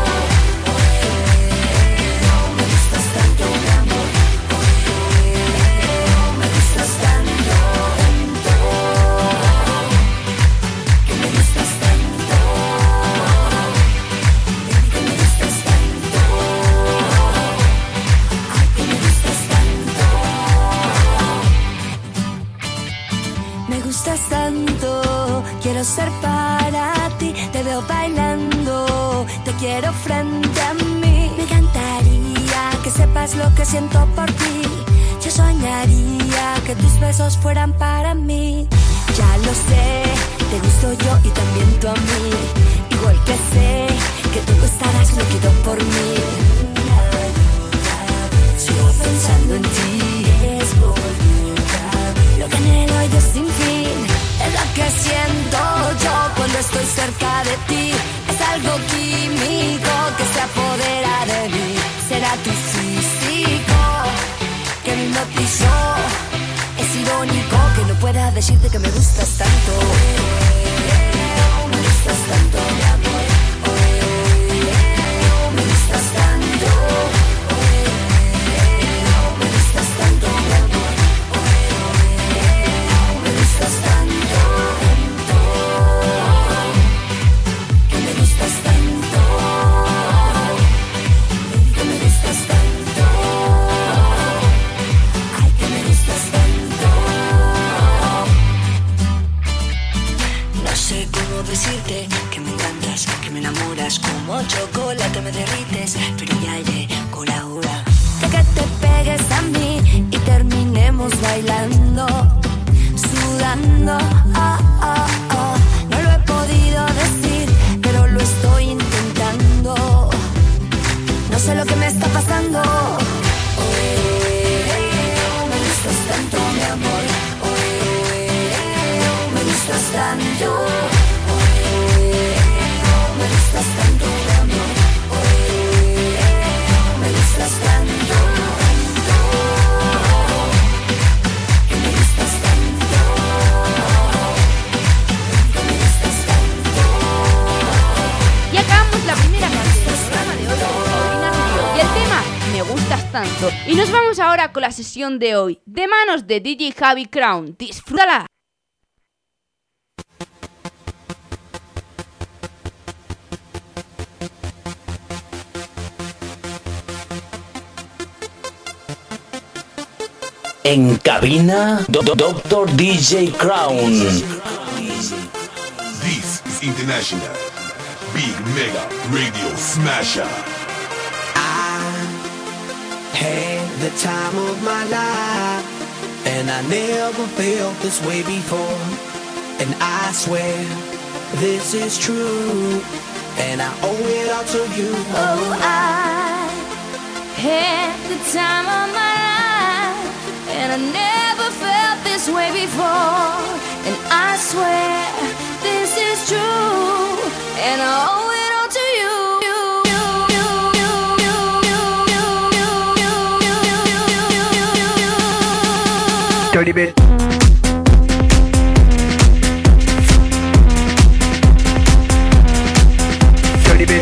Me gustas tanto, mi amor. Me gustas tanto. Tanto, quiero ser para ti, te veo bailando, te quiero frente a mí. Me encantaría que sepas lo que siento por ti, yo soñaría que tus besos fueran para mí. Ya lo sé, te gusto yo y también tú a mí, igual que sé que tú estarás loquito por mí. Sigo pensando en ti, es lo que anhelo yo sin fin. Es lo que siento yo cuando estoy cerca de ti. Es algo químico que se apodera de mí. Será tu físico que me hipnotizó. Es irónico que no pueda decirte que me gustas tanto. Me gustas tanto, mi amor. Me gustas tanto. Me gustas tanto, mi amor. Me gustas tanto. Decirte que me encantas, que me enamoras, como chocolate me derrites, pero ya llegó la hora de que te pegues a mí y terminemos bailando, sudando. Oh, oh, oh. No lo he podido decir, pero lo estoy intentando. No sé lo que me está pasando. Oh, me gustas tanto, mi amor. Oh, me gustas tanto. Me gustas tanto, mi amor. Me gustas tanto, tanto. Que me gustas tanto. Que me gustas tanto. Y acabamos la primera parte del programa de hoy con Paulina Rubio y el tema Me gustas tanto. Y nos vamos ahora con la sesión de hoy, de manos de D J Javi Crown. ¡Disfrútala! En cabina, do do Doctor D J Crown. This is International Big Mega Radio Smasher. I had the time of my life, and I never felt this way before. And I swear this is true, and I owe it all to you. Oh, I had the time of my life, and I never felt this way before. And I swear this is true, and I owe it all to you. Dirty bit. Dirty bit.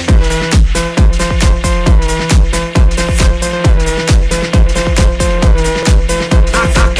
I, I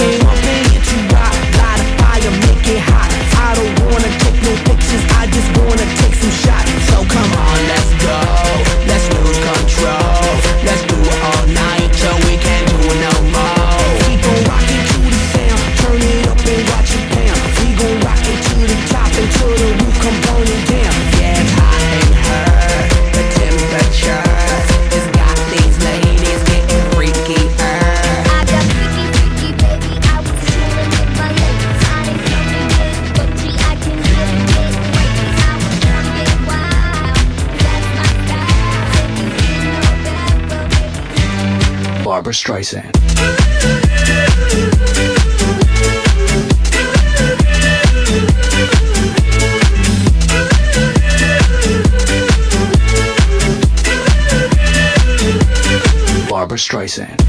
Barbra Streisand. Barbra Streisand.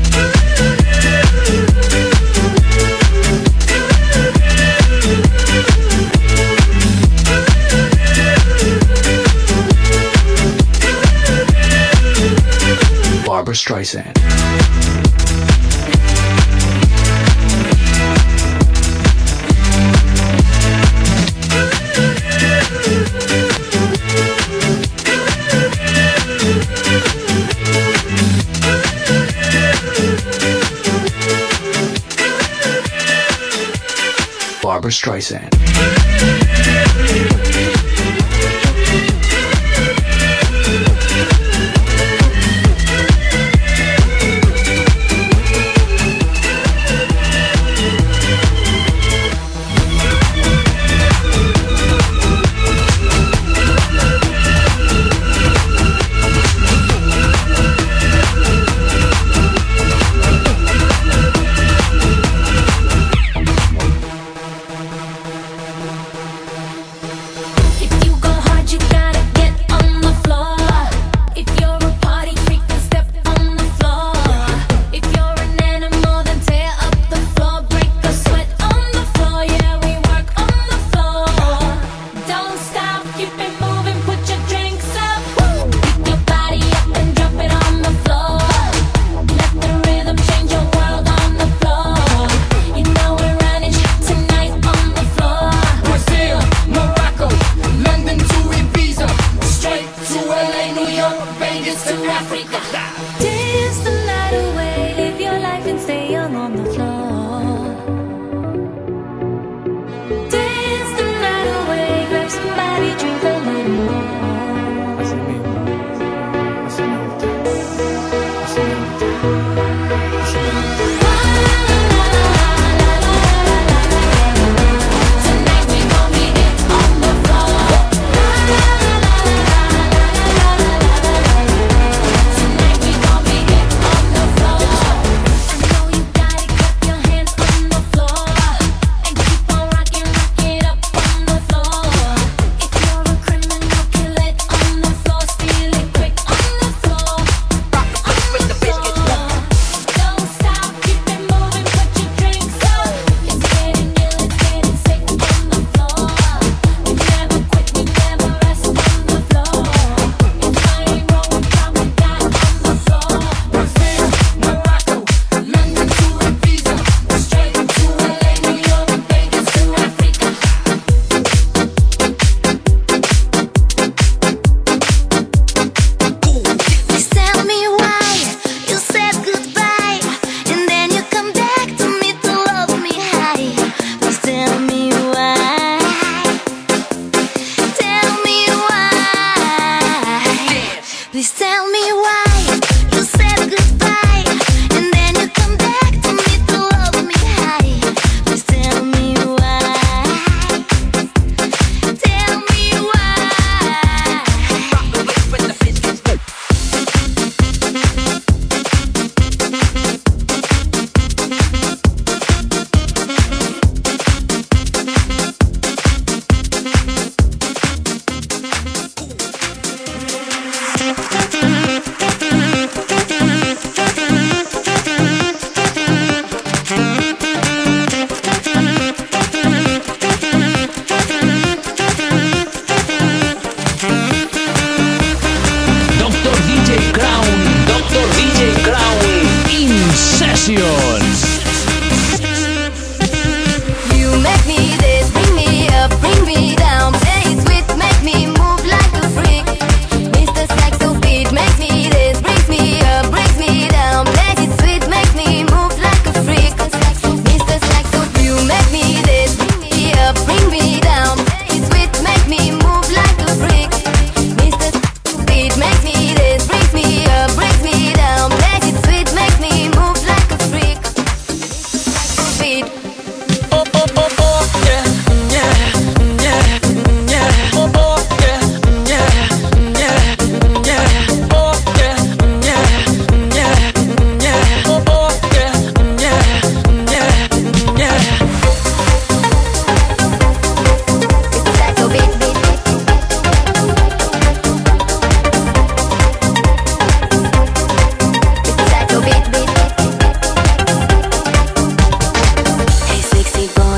Barbra Streisand. Barbra Streisand.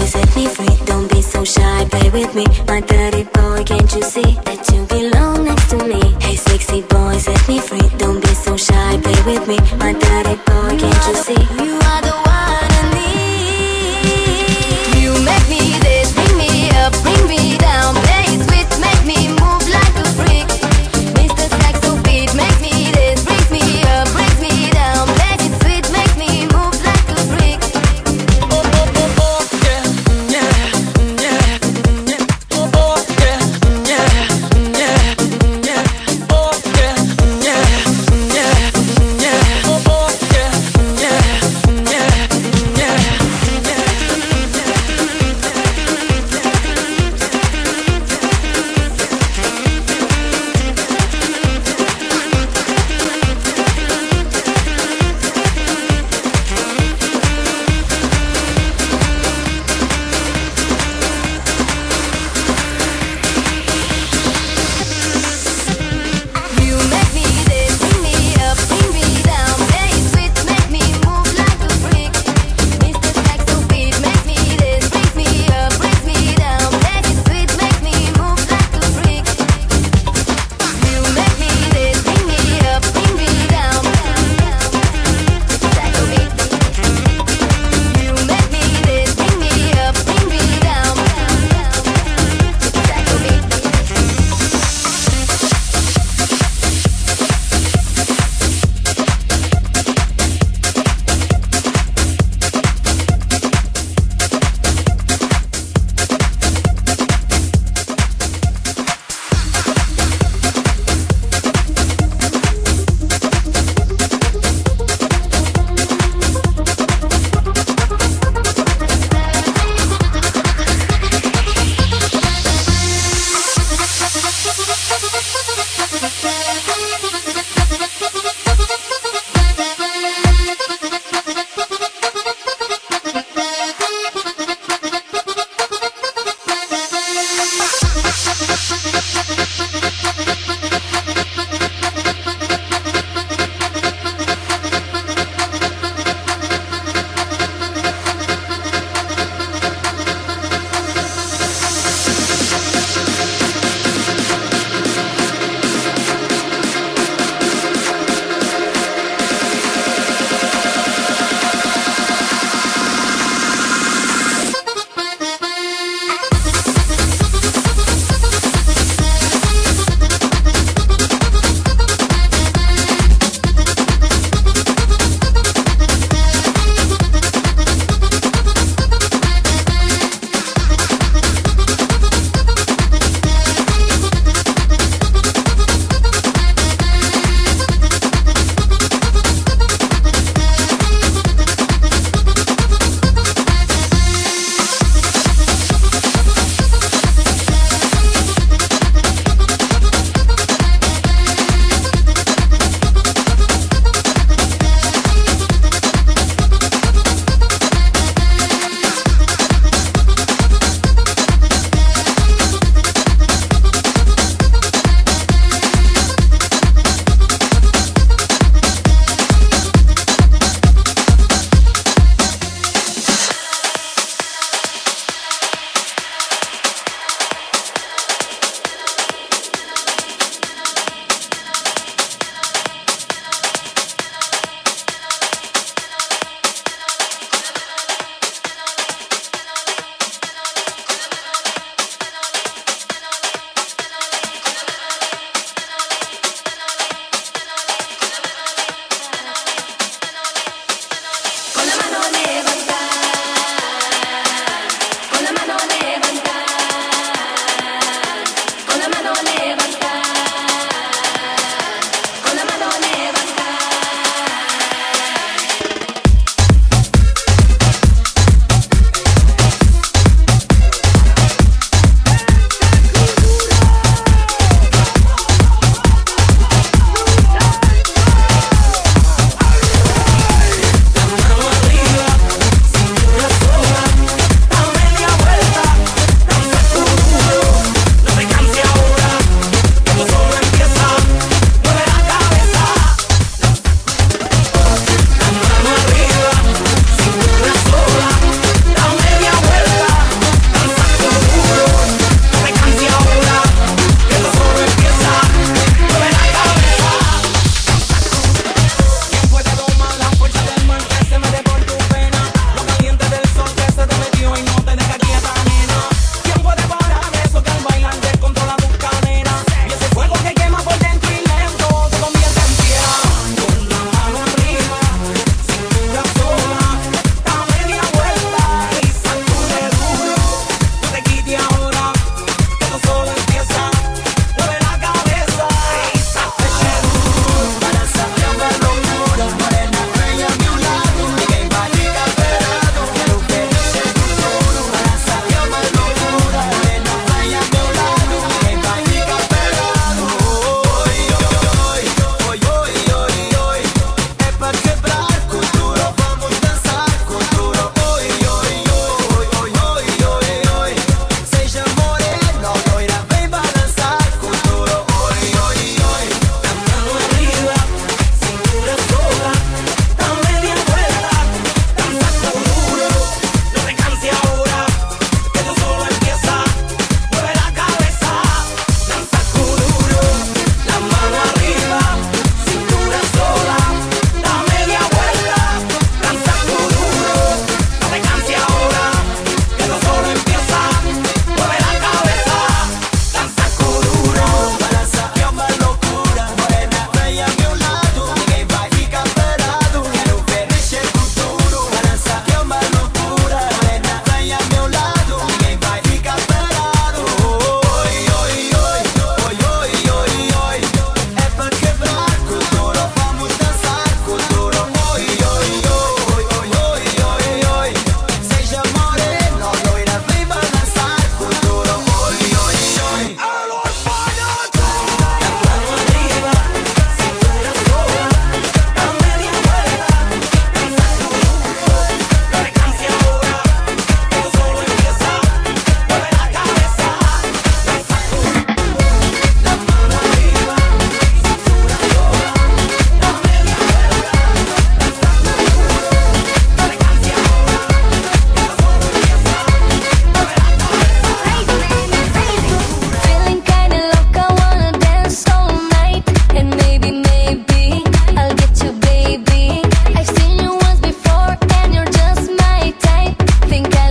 set me free. Don't be so shy, play with me. My dirty boy, can't you see that you belong next to me? Hey, sexy boy, set me free. Don't be so shy, play with me. My dirty boy, can't you see? You are the one I need. You make me this, bring me up, bring me down. Play it sweet, make me move like a freak. Mister Saxo beat, make me this, brings me up, brings me down. Play it sweet, make me move like a freak. Oh, oh, oh, oh, yeah, yeah, yeah, yeah. Oh, oh, yeah, yeah, yeah, yeah. Oh, yeah, yeah, yeah, yeah. Oh, oh, yeah, yeah,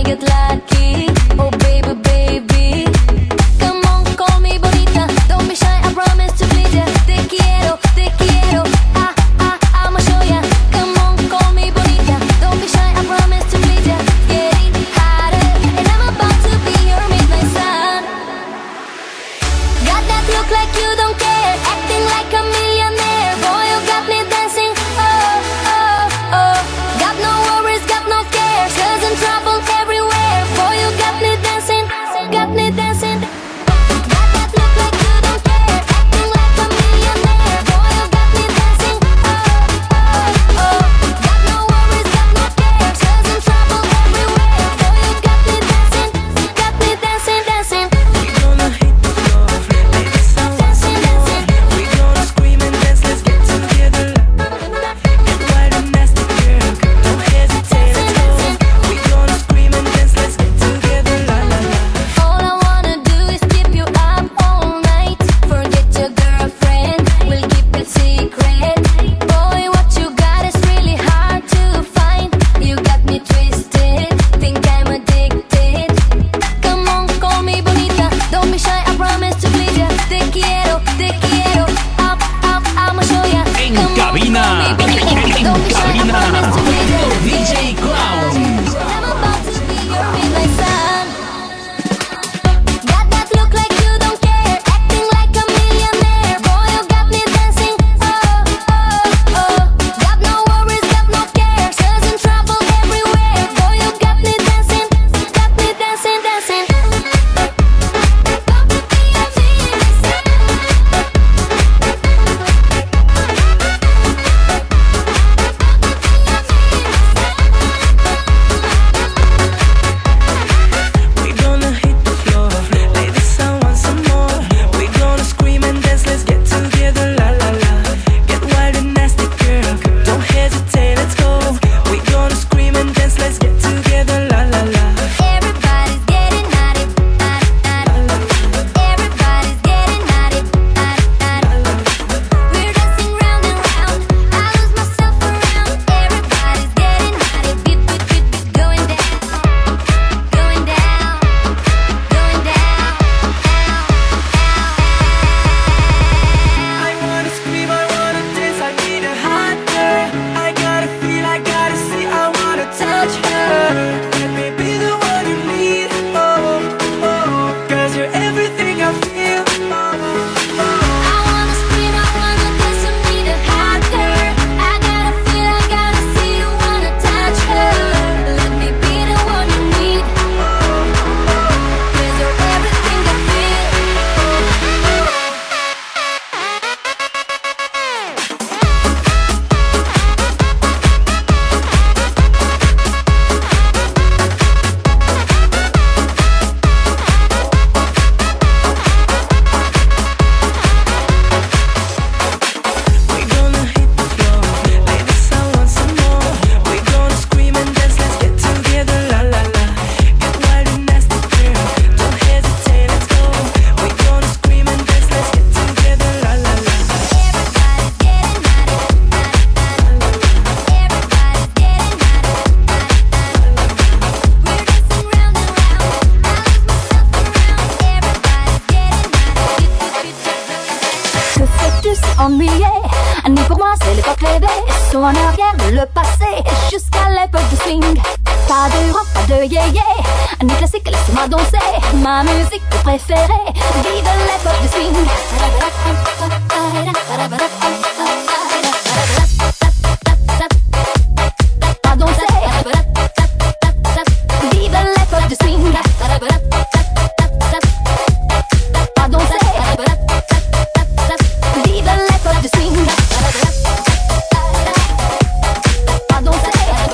get lucky. Oh baby, baby. Come on, call me bonita. Don't be shy, I promise to please ya. Te quiero, te quiero. Ah, ah, I'ma show ya. Come on, call me bonita. Don't be shy, I promise to please ya. Getting hotter, and I'm about to be your midnight sun. Got that look like you don't care, acting like a millionaire. Boy, you got me dancing. Oh, oh, oh. Got no worries, got no cares. Causing trouble everywhere. Boy, you got me dancing, got me dancing. Got that look like you don't care, acting like a millionaire. Boy, you got me dancing. Oh, oh, oh. Got no worries, got no cares. Causing trouble everywhere. Boy, you got me dancing, got me dancing, dancing. We gonna hit the floor, play the sound once more. We gonna scream and dance, let's get together. Get wild and nasty, girl, don't hesitate, let's go. We gonna scream and dance, let's get together, la la la. All I wanna do is keep you up all night. Forget your girlfriend, we'll keep it secret. Boy, what you got is really hard to find. You got me twisted, think I'm addicted. Come on, call me bonita. Don't be shy, I promise to please ya. Te quiero, te quiero. Up, up, I'ma show ya. En Come on, cabina, call me bonita. en Don't be shy, I cabina, promise to please ya. D J Clown. I'm about to be your midnight sun. Got that look like you don't care, acting like a millionaire. Boy, you got me dancing. Oh, oh, oh. Got no worries, got no cares. Causing trouble everywhere. Boy, you got me dancing, got me dancing, dancing. We gonna hit the floor, play the sound once more. We gonna scream and dance, let's get together, la la la. Get wild and nasty, girl, don't hesitate, let's go. We gonna scream and dance, let's get together, la la la. Everybody's getting naughty, naughty, naughty. Everybody's getting naughty, naughty, naughty. We're dancing round and round. I lose myself around. Everybody's getting naughty. Beat, beat, beat, beat, going down, going down, going down. I wanna scream, I wanna dance, I need a hot girl. I gotta feel, I gotta see, I wanna touch her. Let me be the one you need, oh, oh. Cause you're everything I feel, oh, oh. I wanna scream, I wanna dance, I need a hot girl. I gotta feel, I gotta see, I wanna touch her. Let me be the one you need, cause you're everything I feel. We gonna hit the floor, play the sound once more. We gonna scream and dance, let's get together, la la la. Get wild and nasty, girl, don't hesitate, let's go. We gonna scream and dance, let's get together, la la la. Everybody's getting naughty, naughty, naughty. Everybody's getting naughty, naughty, naughty. We're dancing round and round. I lose myself around. Everybody's getting naughty. Que fais-tu, c'est ennuyé? Ni pour moi, c'est l'époque rêvée. Soit en arrière, le passé, jusqu'à l'époque du swing. Pas de rock, pas de yé-yé, ni classique, laisse-moi danser. Ma musique préférée, vive l'époque du swing. Pas danser. Vive l'époque du swing. Pas danser. Vive l'époque du swing. Pas danser.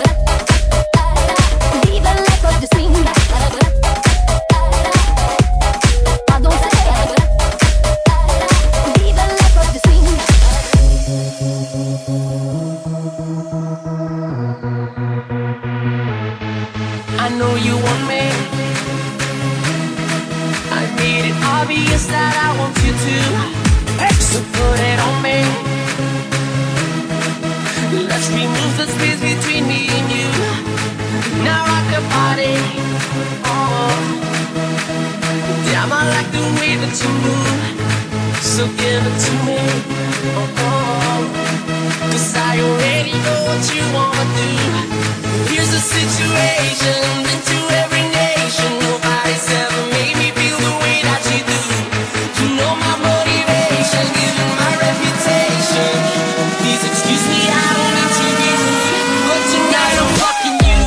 Vive l'époque du swing. Pas danser. Vive l'époque du swing. I know you want me. I made it obvious that I want you to. So put it on me. Let's remove the space between me and you. Now rock the party. Damn, I like the way that you move, so give it to me. Oh, oh. Cause I already know what you wanna do. Here's the situation, been to every nation. Nobody's ever made me feel the way that you do. You know my motivation, given my reputation. Please excuse me, I don't mean to be rude, but tonight I'm fucking you.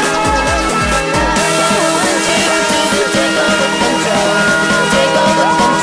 Take over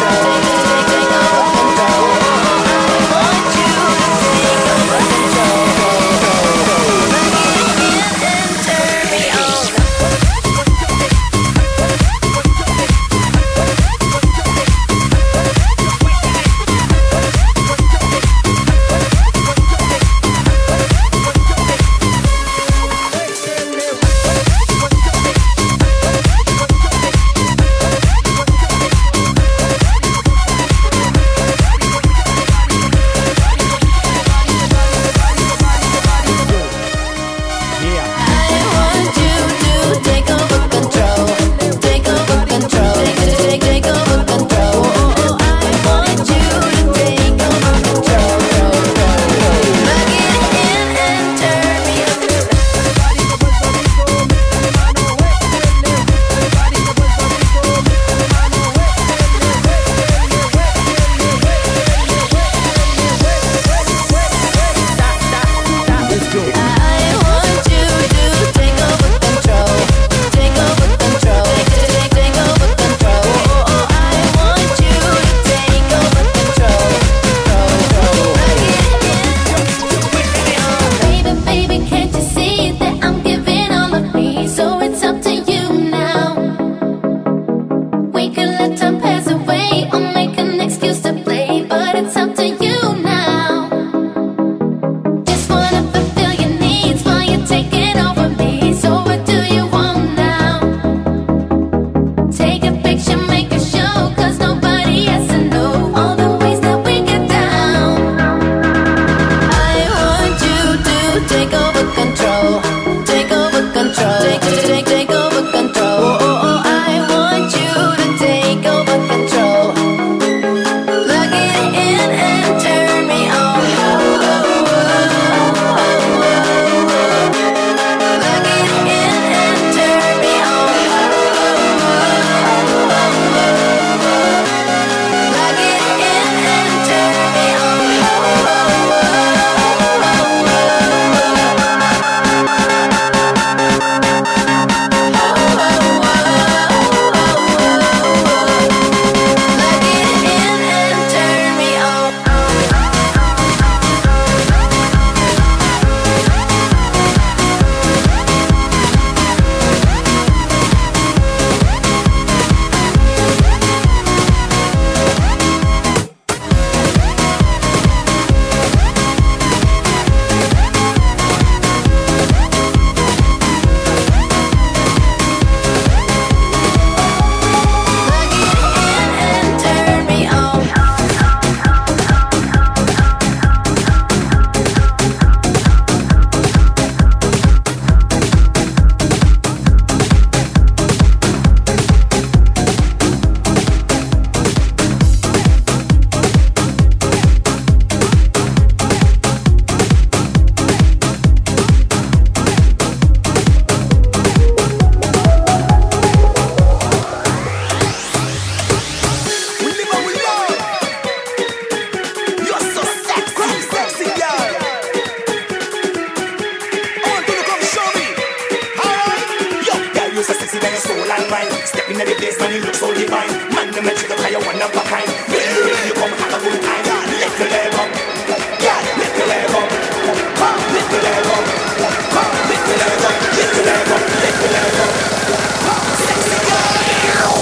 roll and wine. Step in the place, man, you look so divine. Man, them a trick up, you one of a kind. When you ready, you come have a good time. Lift your leg up, yeah, lift your leg up. Come, lift your leg up. Come, lift your leg up, lift your leg up, lift your leg up. Come, sexy girl.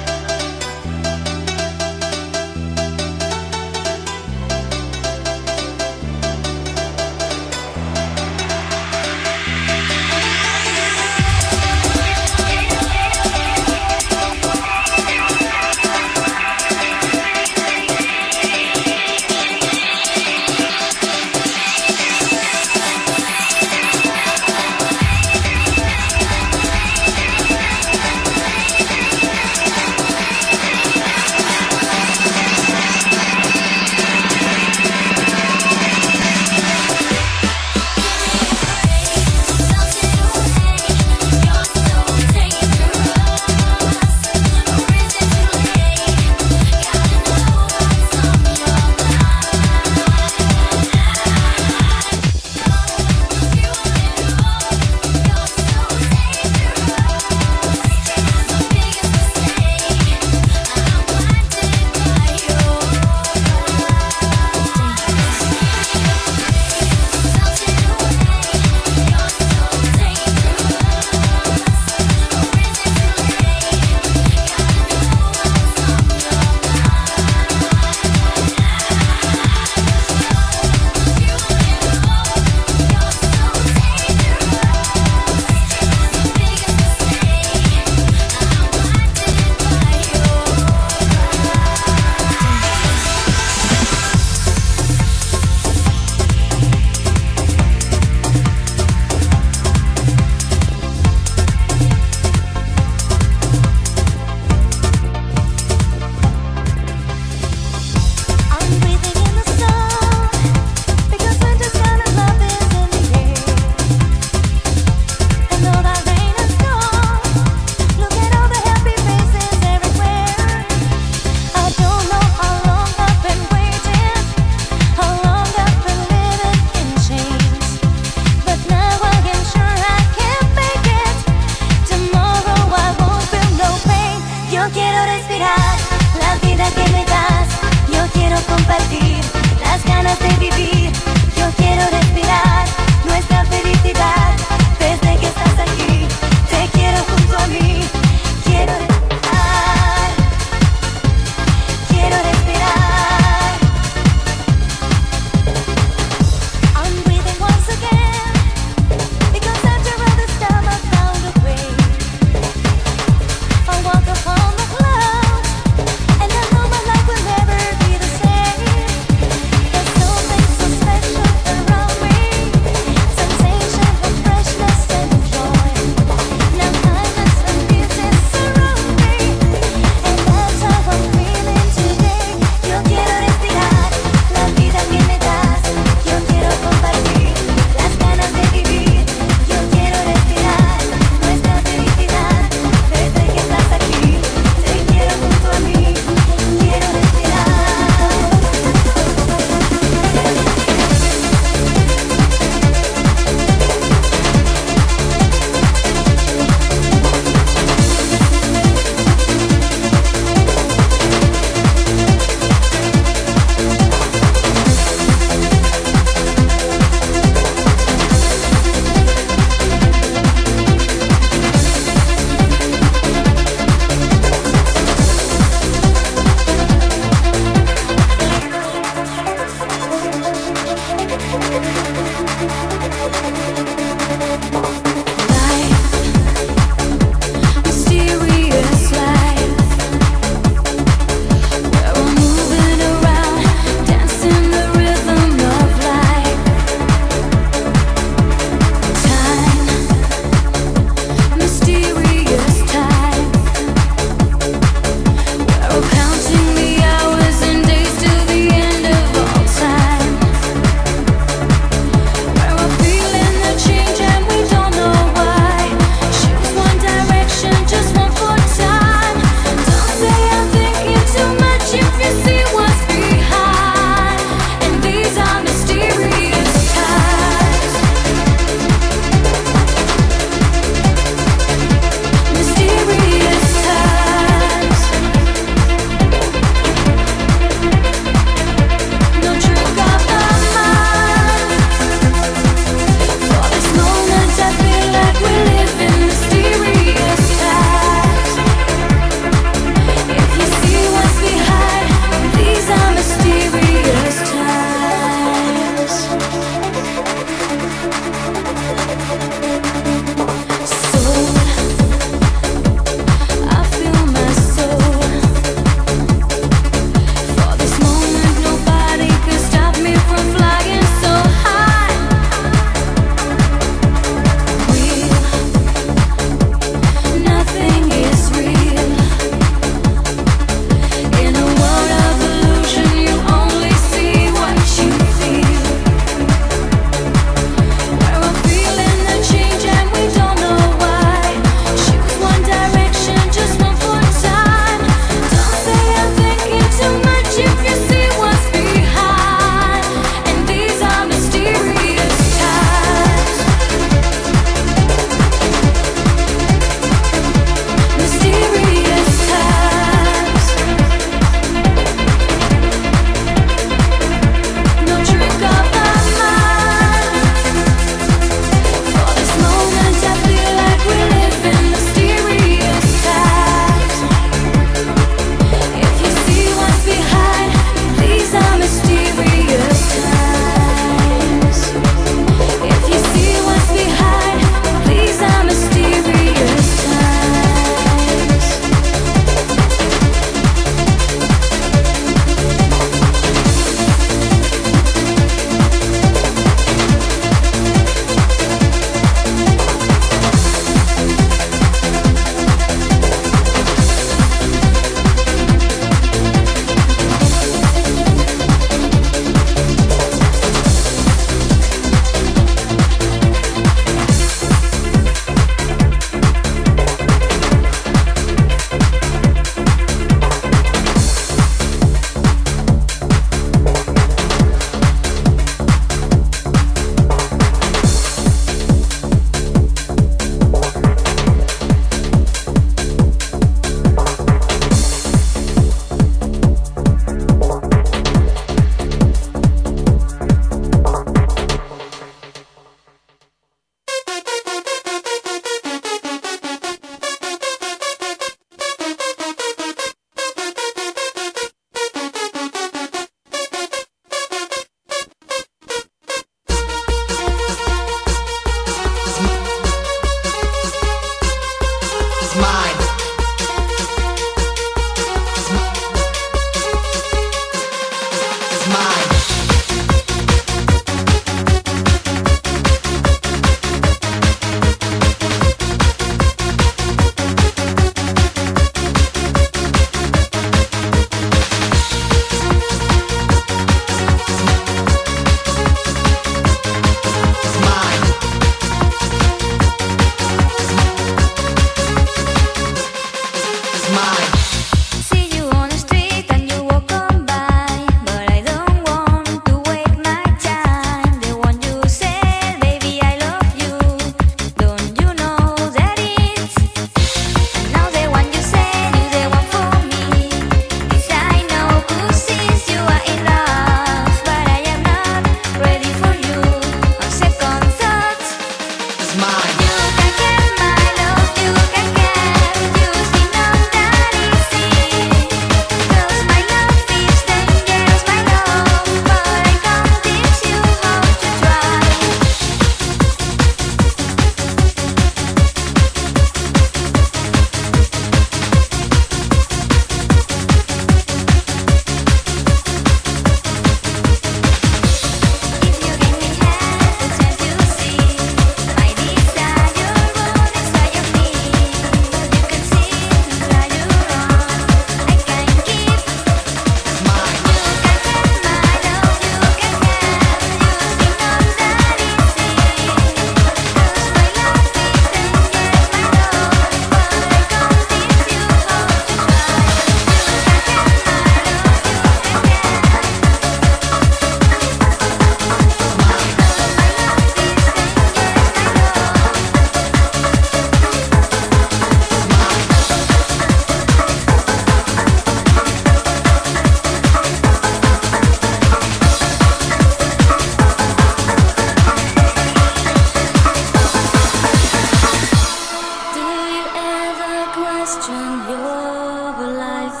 question your life?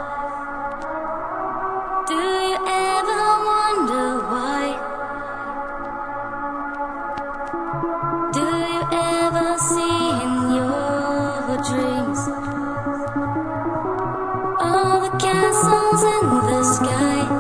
Do you ever wonder why? Do you ever see in your dreams all the castles in the sky?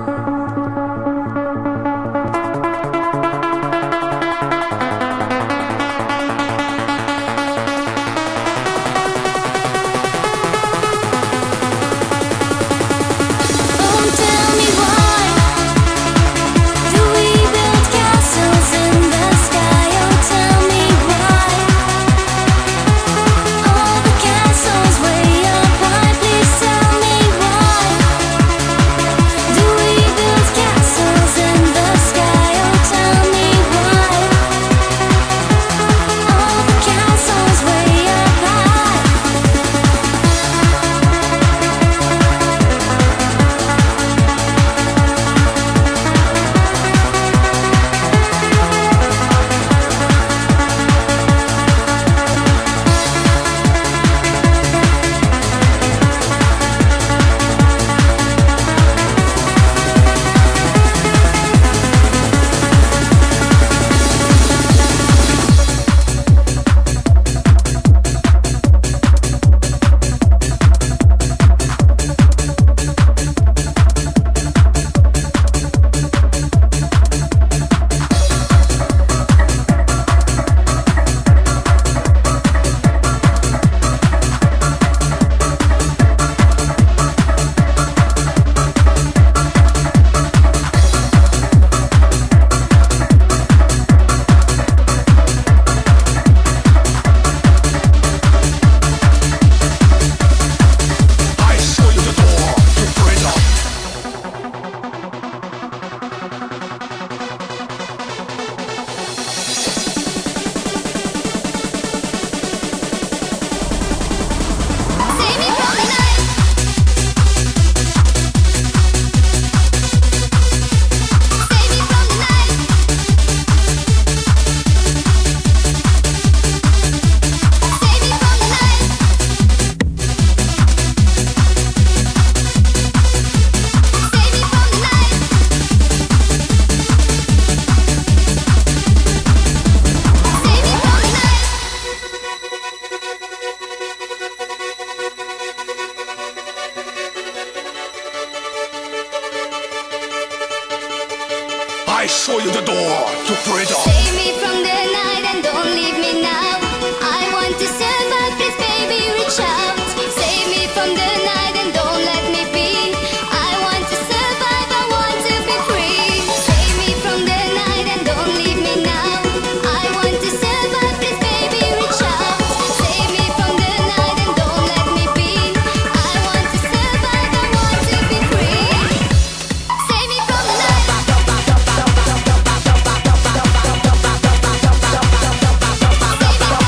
I show you the door to freedom. Save me from the night and don't leave me now. I want to survive, please baby reach out. Save me from the night and don't let me be. I want to survive, I want to be free. Save me from the night and don't leave me now. I want to survive, please baby reach out. Save me from the night and don't let me be. I want to survive, I want to be free. Save me from the night. Save me from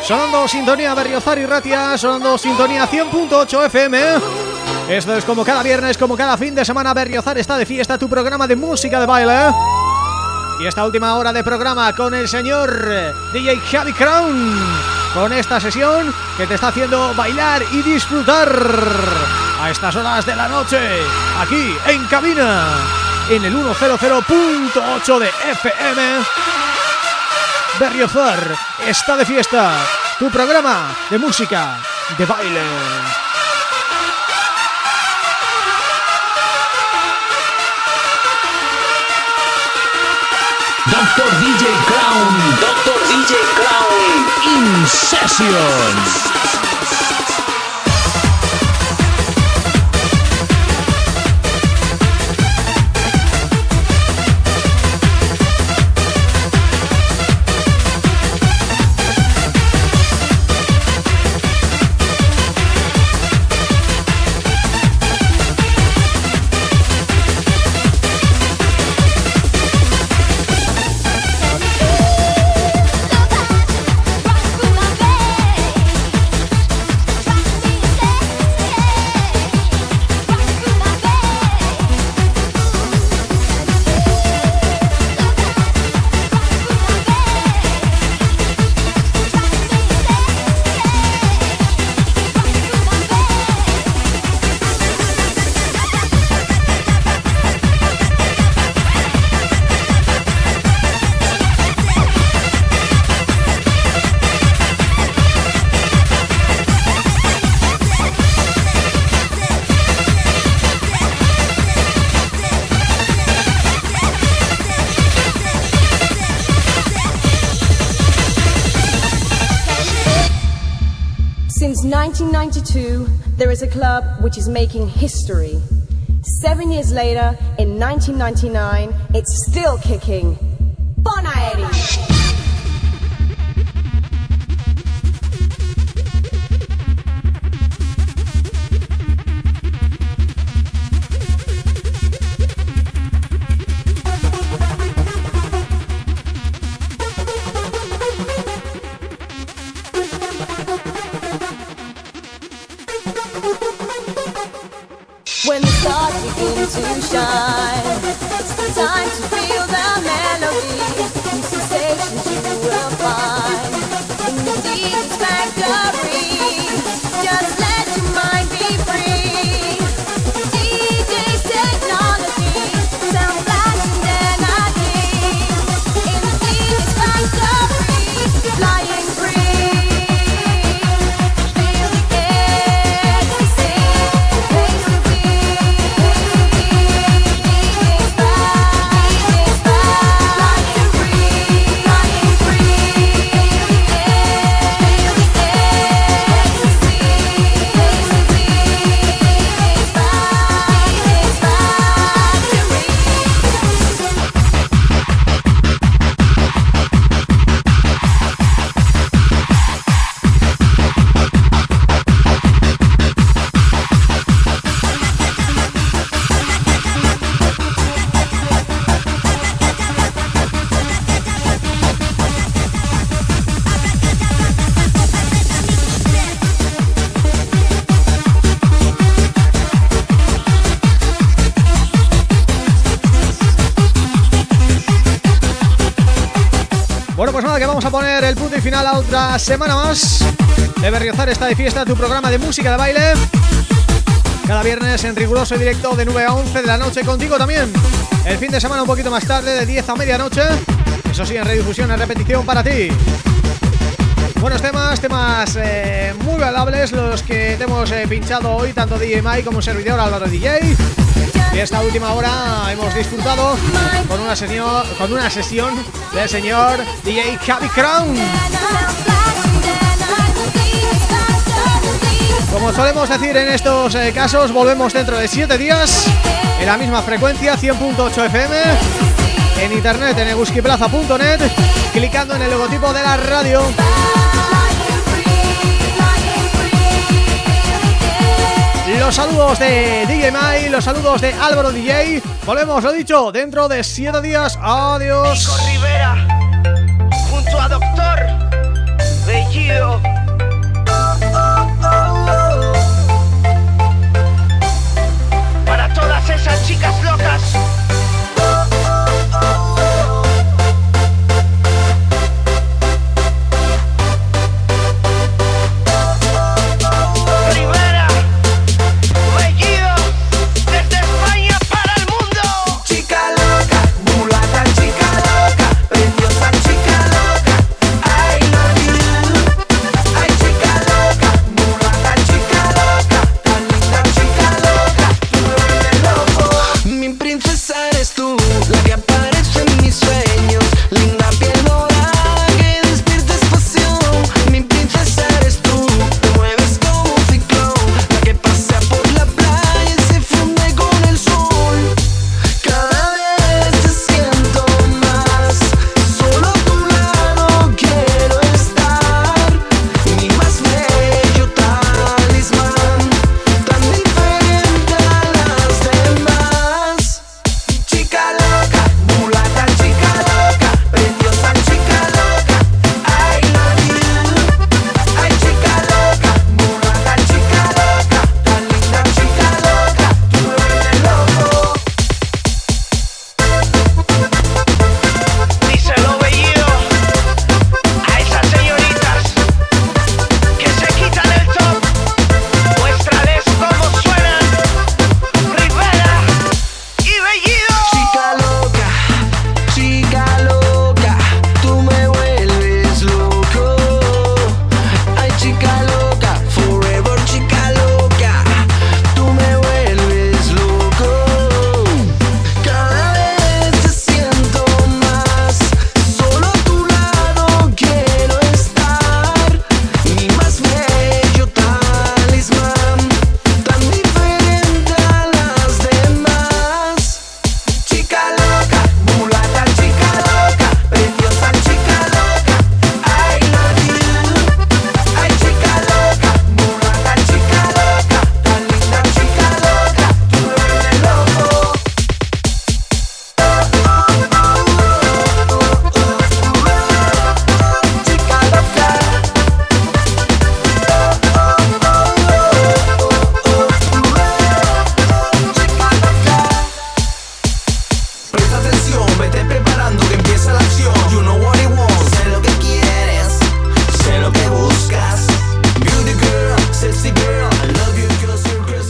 Sonando sintonía Berriozar y Ratia, sonando sintonía cien punto ocho F M. Esto es como cada viernes, como cada fin de semana, Berriozar está de fiesta, tu programa de música de baile. Y esta última hora de programa con el señor D J Javi Crown, con esta sesión que te está haciendo bailar y disfrutar a estas horas de la noche, aquí en cabina, en el ciento punto ocho de F M. Berriozar está de fiesta, tu programa de música de baile. Doctor D J Crown, Doctor D J Crown, in session. nineteen ninety-two, there is a club which is making history. Seven years later, in nineteen ninety-nine, it's still kicking. Bon Aeri! When the stars begin to shine, it's the time to feel the melody. These sensations you will find in the deepest factory. Just let your mind be free. D J's technology, sound flashing energy. In the deepest factory, flying free. Feel the ecstasy, place to be. Bueno, pues nada, que vamos a poner el punto y final a otra semana más de Berriozar está de fiesta, tu programa de música de baile. Cada viernes en riguroso directo de nueve a once de la noche, contigo también. El fin de semana un poquito más tarde, de diez a medianoche. Eso sí, en redifusión, en repetición para ti. Buenos temas, temas eh, muy bailables los que te hemos eh, pinchado hoy, tanto D J Mike como un servidor Álvaro D J. Y esta última hora hemos disfrutado con una sesión, con una sesión del señor D J Javi Crown. Como solemos decir en estos eh, casos, volvemos dentro de siete días en la misma frecuencia, cien punto ocho F M, en internet en eguskiplaza punto net, clicando en el logotipo de la radio. Los saludos de D J Mai, los saludos de Álvaro D J. Volvemos, lo dicho, dentro de siete días. Adiós.